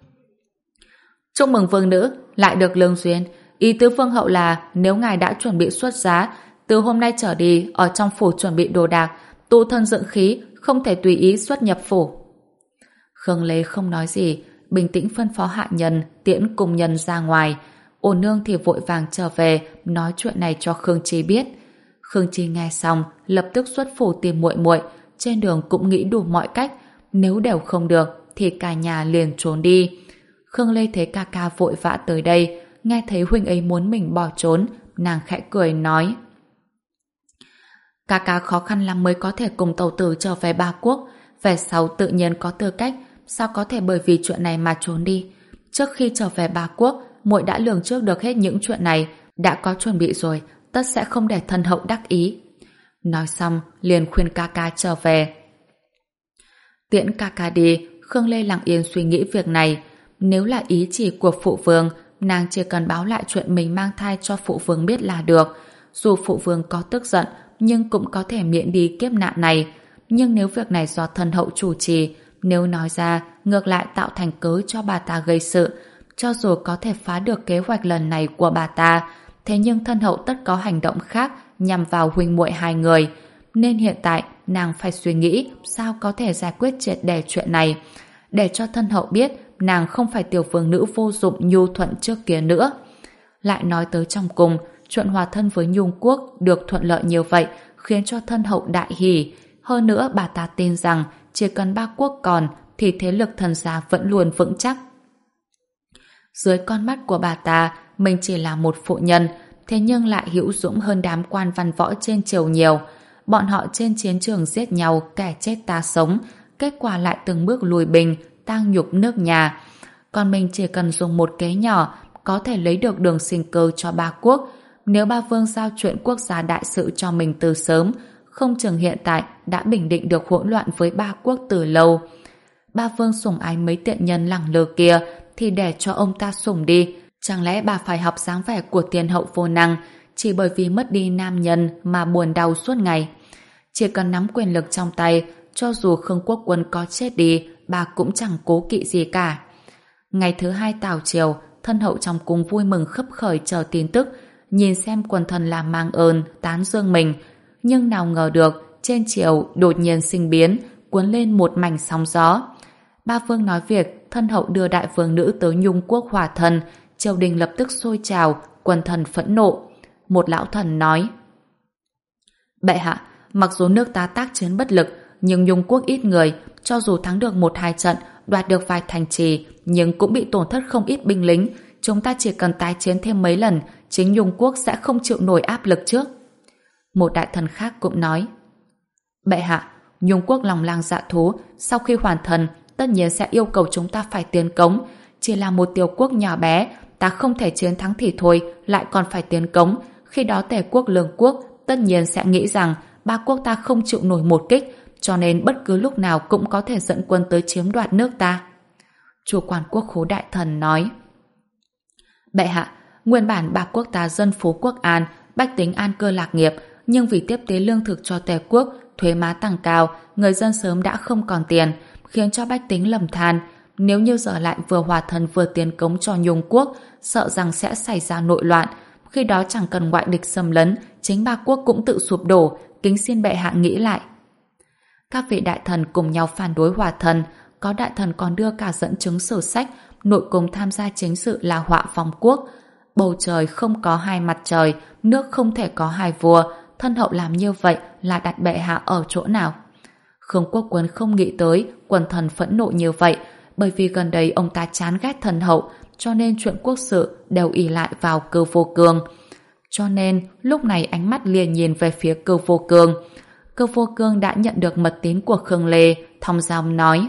Chúc mừng vương nữ, lại được lương duyên. Ý tứ vương hậu là nếu ngài đã chuẩn bị xuất giá, từ hôm nay trở đi ở trong phủ chuẩn bị đồ đạc, tu thân dưỡng khí, không thể tùy ý xuất nhập phủ. Khương Lê không nói gì, bình tĩnh phân phó hạ nhân tiễn cùng nhân ra ngoài. Ôn Nương thì vội vàng trở về nói chuyện này cho Khương Chi biết. Khương Chi nghe xong lập tức xuất phủ tìm muội muội, trên đường cũng nghĩ đủ mọi cách, nếu đều không được thì cả nhà liền trốn đi. Khương Lê thấy ca ca vội vã tới đây, nghe thấy huynh ấy muốn mình bỏ trốn, nàng khẽ cười nói: ca ca khó khăn lắm mới có thể cùng tàu tử trở về Ba Quốc, về sau tự nhiên có tư cách, sao có thể bởi vì chuyện này mà trốn đi. Trước khi trở về Ba Quốc, muội đã lường trước được hết những chuyện này, đã có chuẩn bị rồi, tất sẽ không để thân hậu đắc ý. Nói xong, liền khuyên ca ca trở về. Tiễn ca ca đi, Khương Lê lặng yên suy nghĩ việc này. Nếu là ý chỉ của phụ vương, nàng chỉ cần báo lại chuyện mình mang thai cho phụ vương biết là được. Dù phụ vương có tức giận, nhưng cũng có thể miễn đi kiếp nạn này. Nhưng nếu việc này do thân hậu chủ trì, nếu nói ra, ngược lại tạo thành cớ cho bà ta gây sự, cho dù có thể phá được kế hoạch lần này của bà ta, thế nhưng thân hậu tất có hành động khác nhằm vào huynh muội hai người. Nên hiện tại, nàng phải suy nghĩ sao có thể giải quyết triệt để chuyện này, để cho thân hậu biết nàng không phải tiểu vương nữ vô dụng nhu thuận trước kia nữa. Lại nói tới trong cùng, chuyện hòa thân với Nhung Quốc được thuận lợi như vậy khiến cho thân hậu đại hỉ. Hơn nữa bà ta tin rằng chỉ cần Ba Quốc còn thì thế lực thần gia vẫn luôn vững chắc. Dưới con mắt của bà ta, mình chỉ là một phụ nhân, thế nhưng lại hữu dũng hơn đám quan văn võ trên triều nhiều. Bọn họ trên chiến trường giết nhau, kẻ chết ta sống, kết quả lại từng bước lùi bình, tang nhục nước nhà. Còn mình chỉ cần dùng một kế nhỏ có thể lấy được đường sinh cơ cho Ba Quốc. Nếu ba vương giao chuyện quốc gia đại sự cho mình từ sớm, không chừng hiện tại đã bình định được hỗn loạn với Ba Quốc từ lâu. Ba vương sủng ái mấy tiện nhân lẳng lơ kia thì để cho ông ta sủng đi. Chẳng lẽ bà phải học dáng vẻ của tiền hậu vô năng chỉ bởi vì mất đi nam nhân mà buồn đau suốt ngày? Chỉ cần nắm quyền lực trong tay, cho dù Khương Quốc Quân có chết đi, bà cũng chẳng cố kỵ gì cả. Ngày thứ hai tảo triều, thân hậu trong cung vui mừng khấp khởi chờ tin tức, nhìn xem quần thần làm mang ơn, tán dương mình. Nhưng nào ngờ được, trên triều đột nhiên sinh biến, cuốn lên một mảnh sóng gió. Ba vương nói việc thân hậu đưa đại vương nữ tới Nhung Quốc hòa thân, triều đình lập tức sôi trào, quần thần phẫn nộ. Một lão thần nói: bệ hạ, mặc dù nước ta tác chiến bất lực, nhưng Nhung Quốc ít người, cho dù thắng được một hai trận, đoạt được vài thành trì, nhưng cũng bị tổn thất không ít binh lính. Chúng ta chỉ cần tái chiến thêm mấy lần, chính Nhung Quốc sẽ không chịu nổi áp lực trước. Một đại thần khác cũng nói: bệ hạ, Nhung Quốc lòng lang dạ thú, sau khi hoàn thành, tất nhiên sẽ yêu cầu chúng ta phải tiến cống. Chỉ là một tiểu quốc nhỏ bé, ta không thể chiến thắng thì thôi, lại còn phải tiến cống. Khi đó Tề quốc Lương quốc tất nhiên sẽ nghĩ rằng Ba Quốc ta không chịu nổi một kích, cho nên bất cứ lúc nào cũng có thể dẫn quân tới chiếm đoạt nước ta. Chủ quản quốc khố đại thần nói: bệ hạ, nguyên bản Ba Quốc ta dân phú quốc an, bách tính an cư lạc nghiệp, nhưng vì tiếp tế lương thực cho Tề quốc, thuế má tăng cao, người dân sớm đã không còn tiền, khiến cho bách tính lầm than. Nếu như giờ lại vừa hòa thân vừa tiến cống cho Nhung Quốc, sợ rằng sẽ xảy ra nội loạn. Khi đó chẳng cần ngoại địch xâm lấn, chính Ba Quốc cũng tự sụp đổ, kính xin bệ hạ nghĩ lại. Các vị đại thần cùng nhau phản đối hòa thân, có đại thần còn đưa cả dẫn chứng sử sách, nội cùng tham gia chính sự là họa phong quốc. Bầu trời không có hai mặt trời, nước không thể có hai vua, thân hậu làm như vậy là đặt bệ hạ ở chỗ nào? Khương Quốc Quân không nghĩ tới quần thần phẫn nộ như vậy, bởi vì gần đây ông ta chán ghét thần hậu, cho nên chuyện quốc sự đều ỷ lại vào Cơ Vô Cương. Cho nên lúc này ánh mắt liền nhìn về phía Cơ Vô Cương. Cơ Vô Cương đã nhận được mật tín của Khương Lê, thong dong nói: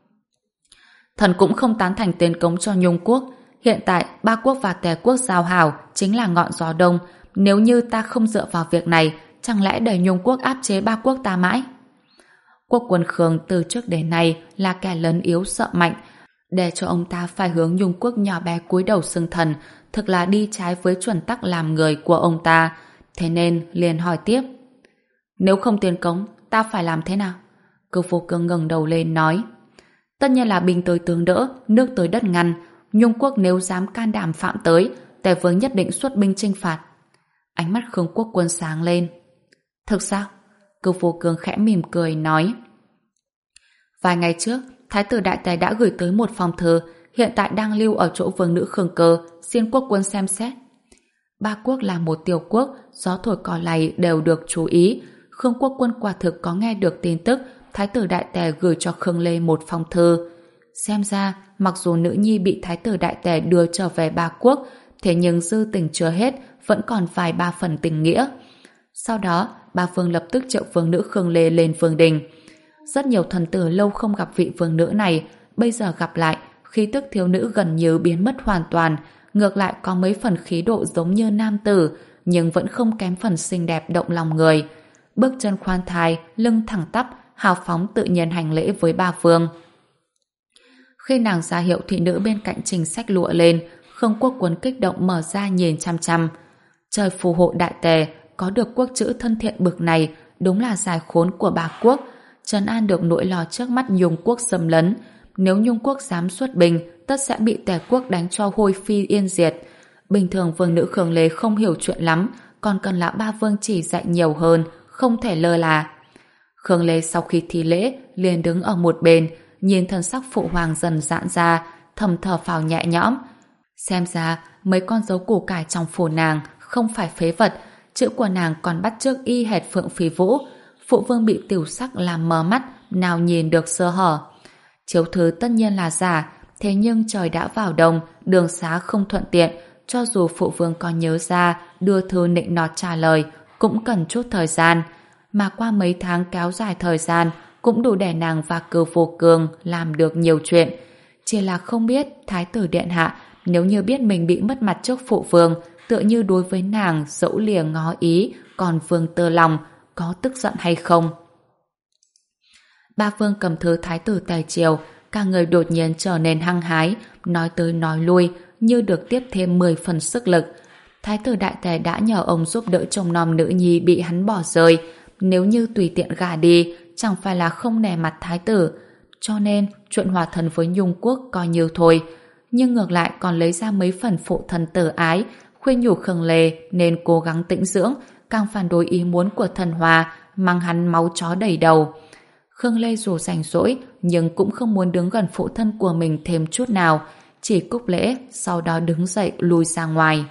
thần cũng không tán thành tiến cống cho Nhung Quốc. Hiện tại Ba Quốc và Tề Quốc giao hảo chính là ngọn gió đông. Nếu như ta không dựa vào việc này, chẳng lẽ để Nhung Quốc áp chế Ba Quốc ta mãi? Quốc quân Khương từ trước đến nay là kẻ lớn yếu sợ mạnh, để cho ông ta phải hướng Nhung Quốc nhỏ bé cúi đầu xưng thần, thực là đi trái với chuẩn tắc làm người của ông ta. Thế nên liền hỏi tiếp: nếu không tiến cống, ta phải làm thế nào? Cơ Vô Cương ngẩng đầu lên nói: tất nhiên là binh tới tướng đỡ, nước tới đất ngăn. Nhung Quốc nếu dám can đảm phạm tới, Tề vương nhất định xuất binh chinh phạt. Ánh mắt Khương Quốc Quân sáng lên. Thực sao? Cơ Vô Cương khẽ mỉm cười nói: vài ngày trước, Thái tử Đại Tề đã gửi tới một phong thư, hiện tại đang lưu ở chỗ vương nữ Khương Cơ, xin quốc quân xem xét. Ba Quốc là một tiểu quốc, gió thổi cỏ lay đều được chú ý. Khương Quốc Quân quả thực có nghe được tin tức Thái tử Đại Tề gửi cho Khương Lê một phong thư. Xem ra, mặc dù nữ nhi bị thái tử đại tề đưa trở về Ba Quốc, thế nhưng dư tình chưa hết, vẫn còn vài ba phần tình nghĩa. Sau đó, ba vương lập tức triệu vương nữ Khương Lê lên vương đình. Rất nhiều thần tử lâu không gặp vị vương nữ này, bây giờ gặp lại, khí tức thiếu nữ gần như biến mất hoàn toàn, ngược lại có mấy phần khí độ giống như nam tử, nhưng vẫn không kém phần xinh đẹp động lòng người. Bước chân khoan thai, lưng thẳng tắp, hào phóng tự nhiên hành lễ với ba vương. Khi nàng ra hiệu thị nữ bên cạnh trình sách lụa lên, Khương Quốc Quân kích động mở ra nhìn chăm chăm. Trời phù hộ đại tề, có được quốc chữ thân thiện bực này, đúng là giải khốn của Ba Quốc, trấn an được nỗi lo trước mắt Nhung Quốc xâm lấn. Nếu Nhung Quốc dám xuất binh, tất sẽ bị Tề Quốc đánh cho hôi phi yên diệt. Bình thường vương nữ Khương Lê không hiểu chuyện lắm, còn cần là ba vương chỉ dạy nhiều hơn, không thể lơ là. Khương Lê sau khi thi lễ, liền đứng ở một bên, nhìn thân sắc phụ hoàng dần giãn ra, thầm thở phào nhẹ nhõm. Xem ra, mấy con dấu củ cải trong phủ nàng không phải phế vật, chữ của nàng còn bắt chước y hệt Phượng Phi Vũ. Phụ vương bị tiểu sắc làm mờ mắt, nào nhìn được sơ hở. Chiếu thư tất nhiên là giả, thế nhưng trời đã vào đông, đường xá không thuận tiện, cho dù phụ vương có nhớ ra đưa thư nịnh nọt trả lời, cũng cần chút thời gian. Mà qua mấy tháng kéo dài thời gian, cũng đủ để nàng và Cửu Vô Cương làm được nhiều chuyện. Chỉ là không biết Thái tử điện hạ nếu như biết mình bị mất mặt trước phụ vương, tựa như đối với nàng dẫu lìa ngó ý, còn vương tơ lòng, có tức giận hay không? Ba vương cầm thư Thái tử Tề Triều, cả người đột nhiên trở nên hăng hái, nói tới nói lui, như được tiếp thêm mười phần sức lực. Thái tử đại tề đã nhờ ông giúp đỡ trông nom nữ nhi bị hắn bỏ rơi, nếu như tùy tiện gả đi, chẳng phải là không nể mặt thái tử. Cho nên, chuyện hòa thân với Nhung Quốc coi như thôi. Nhưng ngược lại còn lấy ra mấy phần phụ thân tử ái, khuyên nhủ Khương Lê nên cố gắng tĩnh dưỡng, càng phản đối ý muốn của thần hòa, mang hắn máu chó đầy đầu. Khương Lê dù rảnh rỗi, nhưng cũng không muốn đứng gần phụ thân của mình thêm chút nào, chỉ cúc lễ, sau đó đứng dậy lui ra ngoài.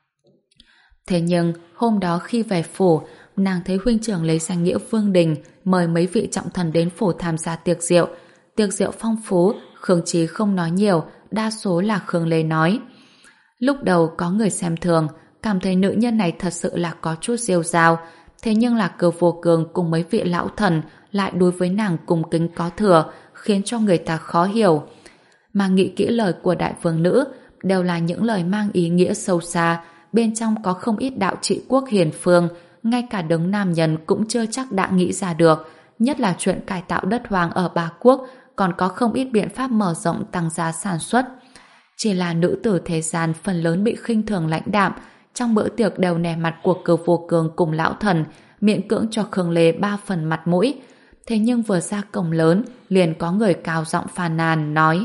Thế nhưng, hôm đó khi về phủ, nàng thấy huynh trưởng lấy danh nghĩa Vương Đình mời mấy vị trọng thần đến phủ tham gia tiệc rượu. Tiệc rượu phong phú, Khương Chí không nói nhiều, đa số là Khương Lê nói. Lúc đầu có người xem thường, cảm thấy nữ nhân này thật sự là có chút rêu rao, thế nhưng là Cửu Vô Cương cùng mấy vị lão thần lại đối với nàng cung kính có thừa, khiến cho người ta khó hiểu. Mà nghĩ kỹ lời của đại vương nữ, đều là những lời mang ý nghĩa sâu xa, bên trong có không ít đạo trị quốc hiền phương, ngay cả đấng nam nhân cũng chưa chắc đã nghĩ ra được, nhất là chuyện cải tạo đất hoang ở Ba Quốc, còn có không ít biện pháp mở rộng tăng giá sản xuất. Chỉ là nữ tử thế gian phần lớn bị khinh thường lãnh đạm, trong bữa tiệc đều nể mặt của Cửu Vô Cương cùng lão thần, miễn cưỡng cho Khương Lê ba phần mặt mũi. Thế nhưng vừa ra cổng lớn, liền có người cao giọng phàn nàn nói: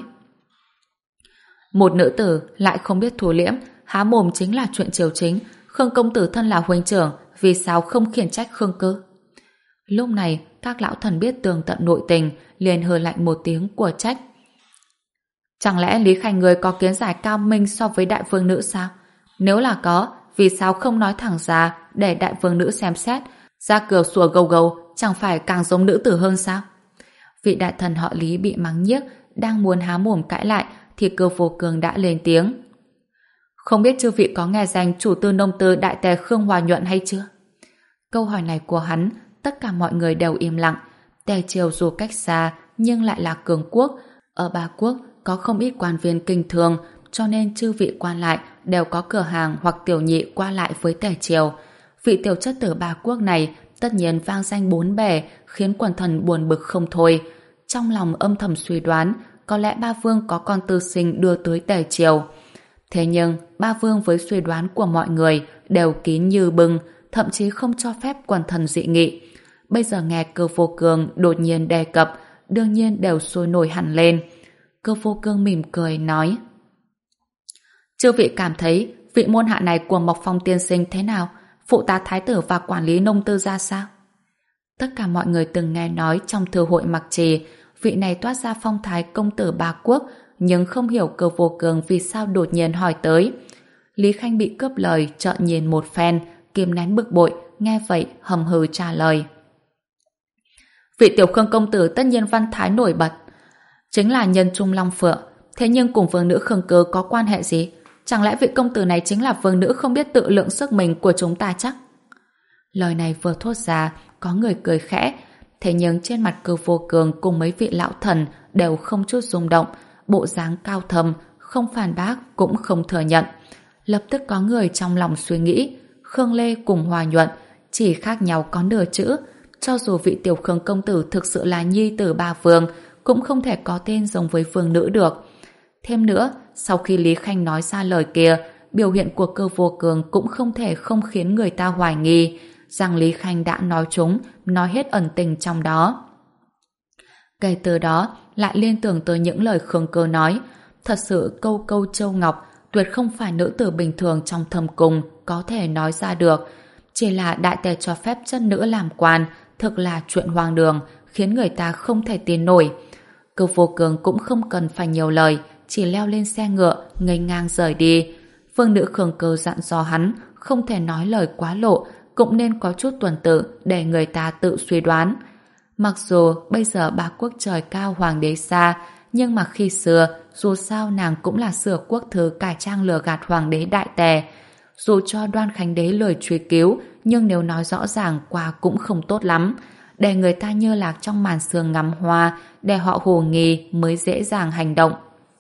một nữ tử lại không biết thu liễm, há mồm chính là chuyện triều chính. Khương công tử thân là huynh trưởng, vì sao không khiển trách Khương cơ? Lúc này, các lão thần biết tường tận nội tình, liền hừ lạnh một tiếng của trách. Chẳng lẽ Lý Khanh người có kiến giải cao minh so với đại vương nữ sao? Nếu là có, vì sao không nói thẳng ra để đại vương nữ xem xét? Ra cửa sủa gâu gâu, chẳng phải càng giống nữ tử hơn sao? Vị đại thần họ Lý bị mắng nhiếc, đang muốn há mồm cãi lại, thì Cửu Vô Cương đã lên tiếng. Không biết chư vị có nghe danh chủ tư nông tư đại tề Khương Hòa Nhuận hay chưa? Câu hỏi này của hắn, tất cả mọi người đều im lặng. Tề Triều dù cách xa, nhưng lại là cường quốc. Ở Ba Quốc có không ít quan viên kinh thường, cho nên chư vị quan lại đều có cửa hàng hoặc tiểu nhị qua lại với Tề Triều. Vị tiểu chất tử Ba Quốc này tất nhiên vang danh bốn bề, khiến quần thần buồn bực không thôi. Trong lòng âm thầm suy đoán, có lẽ ba vương có con tư sinh đưa tới Tề Triều. Thế nhưng, ba vương với suy đoán của mọi người đều kín như bưng, thậm chí không cho phép quần thần dị nghị. Bây giờ nghe Cửu Vô Cương đột nhiên đề cập, đương nhiên đều sôi nổi hẳn lên. Cửu Vô Cương mỉm cười nói: chư vị cảm thấy vị môn hạ này của Mộc Phong tiên sinh thế nào? Phụ tá thái tử và quản lý nông tư ra sao? Tất cả mọi người từng nghe nói trong thư hội Mặc Trì, vị này toát ra phong thái công tử Ba Quốc, nhưng không hiểu Cửu Vô Cương vì sao đột nhiên hỏi tới. Lý Khanh bị cướp lời, trợn nhìn một phen, kìm nén bực bội, nghe vậy hầm hừ trả lời: vị tiểu Khương công tử tất nhiên văn thái nổi bật. Chính là nhân trung long phượng. Thế nhưng cùng vương nữ Khương Cơ có quan hệ gì? Chẳng lẽ vị công tử này chính là vương nữ không biết tự lượng sức mình của chúng ta chắc? Lời này vừa thốt ra, có người cười khẽ. Thế nhưng trên mặt Cơ Vô Cường cùng mấy vị lão thần đều không chút rung động, bộ dáng cao thâm, không phản bác cũng không thừa nhận. Lập tức có người trong lòng suy nghĩ, Khương Lê cùng Hòa Nhuận chỉ khác nhau có nửa chữ. Cho dù vị tiểu Khương công tử thực sự là nhi tử ba vương, cũng không thể có tên giống với vương nữ được. Thêm nữa, sau khi Lý Khanh nói ra lời kia, biểu hiện của Cơ Vô Cường cũng không thể không khiến người ta hoài nghi rằng Lý Khanh đã nói chúng, nói hết ẩn tình trong đó. Kể từ đó, lại liên tưởng tới những lời Khương Cơ nói. Thật sự câu câu châu ngọc, tuyệt không phải nữ tử bình thường trong thâm cung có thể nói ra được. Chỉ là đại tề cho phép chân nữ làm quan, thực là chuyện hoang đường, khiến người ta không thể tin nổi. Cơ Vô Cường cũng không cần phải nhiều lời, chỉ leo lên xe ngựa, nghênh ngang rời đi. Vương nữ Khương Cơ dặn dò hắn, không thể nói lời quá lộ, cũng nên có chút tuần tự để người ta tự suy đoán. Mặc dù bây giờ bá quốc trời cao hoàng đế xa, nhưng mà khi xưa, dù sao nàng cũng là sửa quốc thứ cải trang lừa gạt hoàng đế đại tề. Dù cho Đoan Khánh đế lời truy cứu, nhưng nếu nói rõ ràng qua cũng không tốt lắm. Để người ta như lạc trong màn sương ngắm hoa, để họ hồ nghi mới dễ dàng hành động.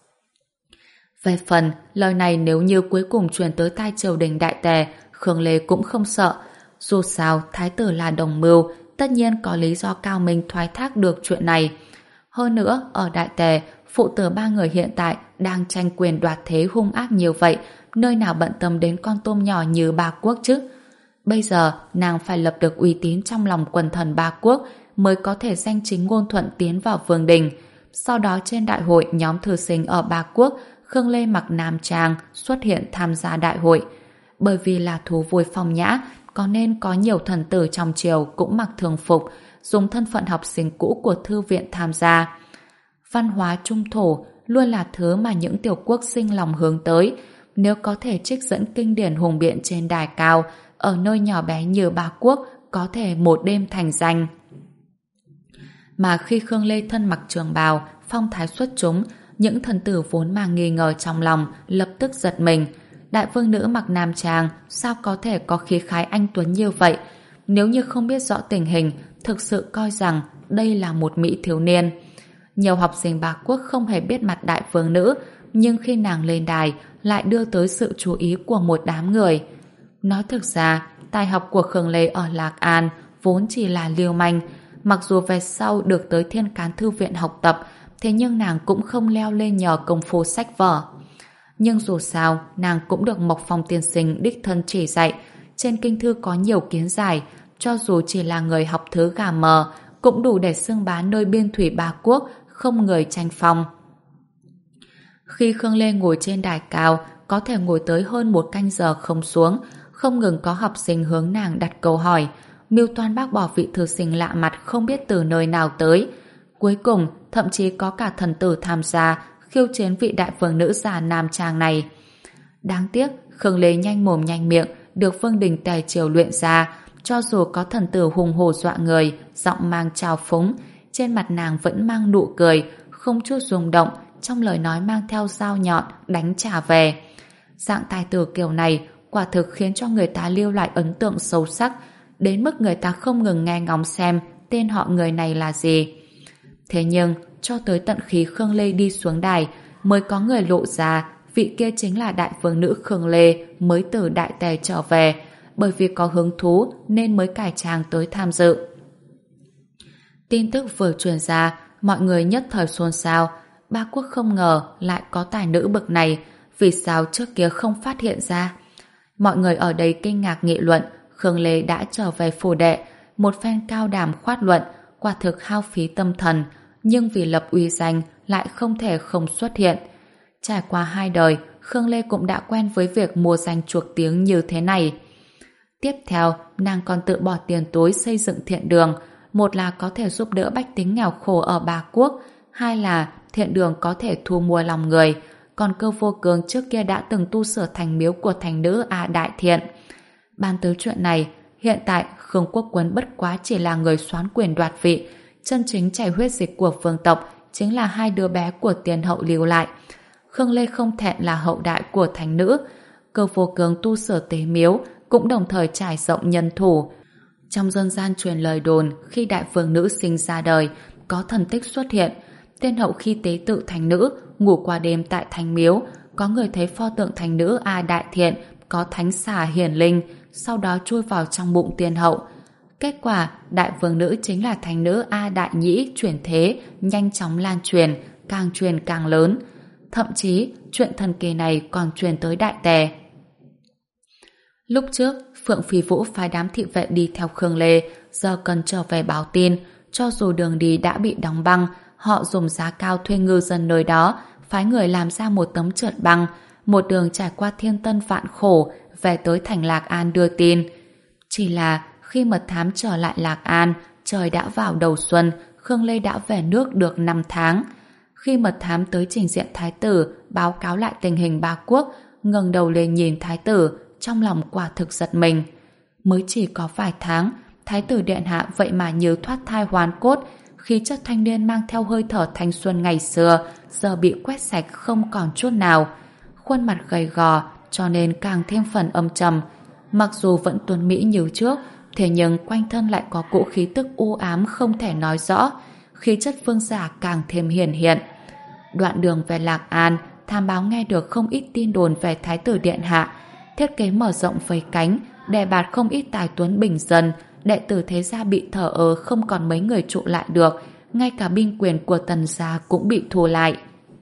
Về phần, lời này nếu như cuối cùng truyền tới tai triều đình đại tề, Khương Lê cũng không sợ. Dù sao, thái tử là đồng mưu, tất nhiên có lý do cao minh thoái thác được chuyện này. Hơn nữa, ở đại tề, phụ tử ba người hiện tại đang tranh quyền đoạt thế hung ác nhiều vậy, nơi nào bận tâm đến con tôm nhỏ như ba quốc chứ? Bây giờ, nàng phải lập được uy tín trong lòng quần thần ba quốc mới có thể danh chính ngôn thuận tiến vào vương đình. Sau đó trên đại hội nhóm thư sinh ở ba quốc, Khương Lê mặc nam trang xuất hiện tham gia đại hội. Bởi vì là thú vui phong nhã, có nên có nhiều thần tử trong triều cũng mặc thường phục, dùng thân phận học sinh cũ của thư viện tham gia. Văn hóa trung thổ luôn là thứ mà những tiểu quốc sinh lòng hướng tới. Nếu có thể trích dẫn kinh điển hùng biện trên đài cao, ở nơi nhỏ bé như ba quốc, có thể một đêm thành danh. Mà khi Khương Lê thân mặc trường bào, phong thái xuất chúng, những thần tử vốn mang nghi ngờ trong lòng lập tức giật mình. Đại vương nữ mặc nam trang sao có thể có khí khái anh tuấn như vậy? Nếu như không biết rõ tình hình, thực sự coi rằng đây là một mỹ thiếu niên. Nhiều học sinh ba quốc không hề biết mặt đại vương nữ, nhưng khi nàng lên đài lại đưa tới sự chú ý của một đám người. Nói thực ra, tài học của Khương Lê ở Lạc An vốn chỉ là lưu manh. Mặc dù về sau được tới Thiên Cán Thư viện học tập, thế nhưng nàng cũng không leo lên nhờ công phu sách vở. Nhưng dù sao, nàng cũng được Mộc Phong tiên sinh đích thân chỉ dạy. Trên kinh thư có nhiều kiến giải, cho dù chỉ là người học thứ gà mờ, cũng đủ để xưng bá nơi biên thủy ba quốc, không người tranh phong. Khi Khương Lê ngồi trên đài cao, có thể ngồi tới hơn một canh giờ không xuống, không ngừng có học sinh hướng nàng đặt câu hỏi, mưu toan bác bỏ vị thư sinh lạ mặt không biết từ nơi nào tới. Cuối cùng, thậm chí có cả thần tử tham gia, khiêu chiến vị đại vương nữ già nam trang này. Đáng tiếc, Khương Lê nhanh mồm nhanh miệng, được Vương Đình Tề triều luyện ra, cho dù có thần tử hùng hồ dọa người, giọng mang trào phúng, trên mặt nàng vẫn mang nụ cười, không chút rung động, trong lời nói mang theo dao nhọn, đánh trả về. Dạng tài tử kiểu này quả thực khiến cho người ta lưu lại ấn tượng sâu sắc, đến mức người ta không ngừng nghe ngóng xem tên họ người này là gì. Thế nhưng, cho tới tận khi Khương Lê đi xuống đài, mới có người lộ ra vị kia chính là đại vương nữ Khương Lê mới từ đại tề trở về, bởi vì có hứng thú nên mới cải trang tới tham dự. Tin tức vừa truyền ra, mọi người nhất thời xôn xao. Ba quốc không ngờ lại có tài nữ bậc này, vì sao trước kia không phát hiện ra? Mọi người ở đây kinh ngạc nghị luận, Khương Lê đã trở về phủ đệ, một phen cao đàm khoát luận, quả thực hao phí tâm thần, nhưng vì lập uy danh lại không thể không xuất hiện. Trải qua hai đời, Khương Lê cũng đã quen với việc mua danh chuộc tiếng như thế này. Tiếp theo, nàng còn tự bỏ tiền túi xây dựng thiện đường, một là có thể giúp đỡ bách tính nghèo khổ ở ba quốc, hai là thiện đường có thể thu mua lòng người, còn Cơ Vô Cường trước kia đã từng tu sửa thành miếu của thành nữ A Đại Thiện. Bàn tới chuyện này, hiện tại Khương Quốc Quân bất quá chỉ là người soán quyền đoạt vị, chân chính chảy huyết dịch của vương tộc chính là hai đứa bé của tiền hậu lưu lại. Khương Lê không thẹn là hậu đại của thánh nữ. Cơ Vô Cường tu sửa tế miếu, cũng đồng thời trải rộng nhân thủ. Trong dân gian truyền lời đồn, khi đại vương nữ sinh ra đời, có thần tích xuất hiện. Tiên hậu khi tế tự thánh nữ, ngủ qua đêm tại thánh miếu, có người thấy pho tượng thánh nữ A Đại Thiện, có thánh xà hiển linh, sau đó chui vào trong bụng tiên hậu. Kết quả, đại vương nữ chính là thánh nữ A Đại Nhĩ chuyển thế, nhanh chóng lan truyền, càng truyền càng lớn. Thậm chí, chuyện thần kỳ này còn truyền tới Đại Tề. Lúc trước, Phượng Phi Vũ phái đám thị vệ đi theo Khương Lê, giờ cần trở về báo tin. Cho dù đường đi đã bị đóng băng, họ dùng giá cao thuê ngư dân nơi đó, phái người làm ra một tấm trượt băng, một đường trải qua thiên tân vạn khổ, về tới thành Lạc An đưa tin. Chỉ là khi mật thám trở lại Lạc An, trời đã vào đầu xuân, Khương Lê đã về nước được năm tháng. Khi mật thám tới trình diện thái tử, báo cáo lại tình hình ba quốc, ngẩng đầu lên nhìn thái tử, trong lòng quả thực giật mình. Mới chỉ có vài tháng, thái tử điện hạ vậy mà như thoát thai hoàn cốt, khí chất thanh niên mang theo hơi thở thanh xuân ngày xưa, giờ bị quét sạch không còn chút nào. Khuôn mặt gầy gò, cho nên càng thêm phần âm trầm. Mặc dù vẫn tuấn mỹ như trước, thế nhưng quanh thân lại có cỗ khí tức u ám không thể nói rõ, khí chất vương giả càng thêm hiển hiện. Đoạn đường về Lạc An, thám báo nghe được không ít tin đồn về thái tử điện hạ, thiết kế mở rộng vây cánh, đề bạt không ít tài tuấn bình dân, đệ tử thế gia bị thờ ơ không còn mấy người trụ lại được, ngay cả binh quyền của tần gia cũng bị thua lại.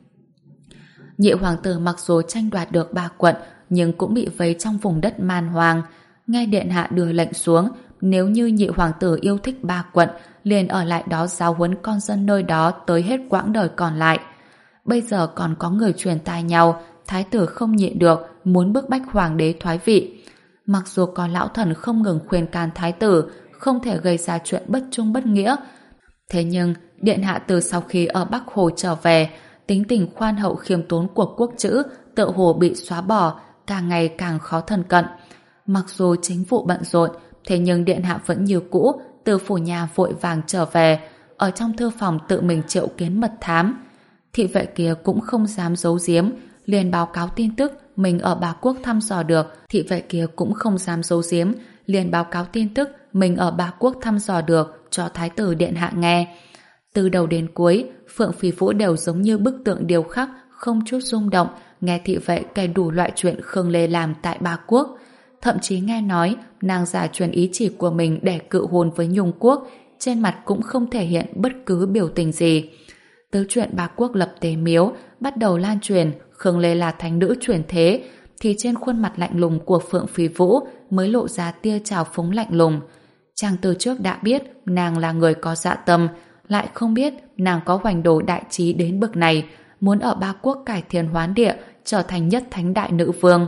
Nhị hoàng tử mặc dù tranh đoạt được ba quận, nhưng cũng bị vây trong vùng đất man hoang. Nghe điện hạ đưa lệnh xuống, nếu như nhị hoàng tử yêu thích ba quận, liền ở lại đó giáo huấn con dân nơi đó tới hết quãng đời còn lại. Bây giờ còn có người truyền tai nhau, thái tử không nhịn được, muốn bức bách hoàng đế thoái vị. Mặc dù có lão thần không ngừng khuyên can thái tử, không thể gây ra chuyện bất trung bất nghĩa, thế nhưng điện hạ từ sau khi ở Bắc Hồ trở về, tính tình khoan hậu khiêm tốn của quốc chữ tựa hồ bị xóa bỏ, càng ngày càng khó thân cận. Mặc dù chính vụ bận rộn, thế nhưng điện hạ vẫn như cũ, từ phủ nhà vội vàng trở về, ở trong thư phòng tự mình triệu kiến mật thám. Thị vệ kia cũng không dám giấu giếm, liền báo cáo tin tức mình ở Ba Quốc thăm dò được. Thị vệ kia cũng không dám giấu giếm, liền báo cáo tin tức mình ở Ba Quốc thăm dò được cho thái tử điện hạ nghe. Từ đầu đến cuối, Phượng Phi Vũ đều giống như bức tượng điêu khắc, không chút rung động, nghe thị vệ kể đủ loại chuyện Khương Lê làm tại Ba Quốc. Thậm chí nghe nói nàng giả truyền ý chỉ của mình để cự hôn với Nhung Quốc, trên mặt cũng không thể hiện bất cứ biểu tình gì. Tới chuyện Ba Quốc lập tế miếu bắt đầu lan truyền Khương Lê là thánh nữ chuyển thế, thì trên khuôn mặt lạnh lùng của Phượng Phi Vũ mới lộ ra tia trào phúng lạnh lùng. Chàng từ trước đã biết nàng là người có dạ tâm, lại không biết nàng có hoành đồ đại trí đến bậc này, muốn ở Ba Quốc cải thiên hoán địa, trở thành nhất thánh đại nữ vương.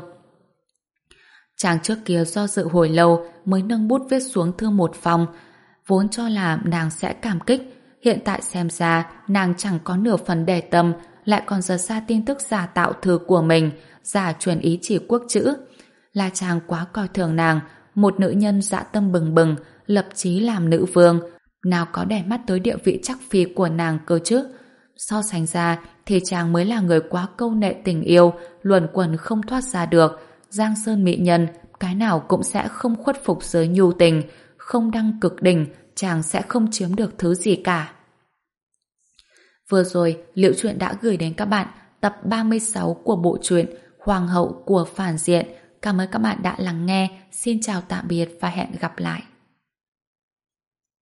Chàng trước kia do dự hồi lâu mới nâng bút viết xuống thư một phòng, vốn cho là nàng sẽ cảm kích, hiện tại xem ra nàng chẳng có nửa phần để tâm, lại còn giật ra tin tức giả tạo thư của mình, giả truyền ý chỉ quốc chữ. Là chàng quá coi thường nàng, một nữ nhân dạ tâm bừng bừng, lập chí làm nữ vương, nào có để mắt tới địa vị chắc phi của nàng cơ chứ. So sánh ra thì chàng mới là người quá câu nệ tình yêu, luẩn quẩn không thoát ra được. Giang sơn mỹ nhân, cái nào cũng sẽ không khuất phục giới nhu tình, không đăng cực đỉnh, chàng sẽ không chiếm được thứ gì cả. Vừa rồi, Liễu Chuyện đã gửi đến các bạn tập ba mươi sáu của bộ truyện Hoàng hậu của phản diện. Cảm ơn các bạn đã lắng nghe. Xin chào tạm biệt và hẹn gặp lại.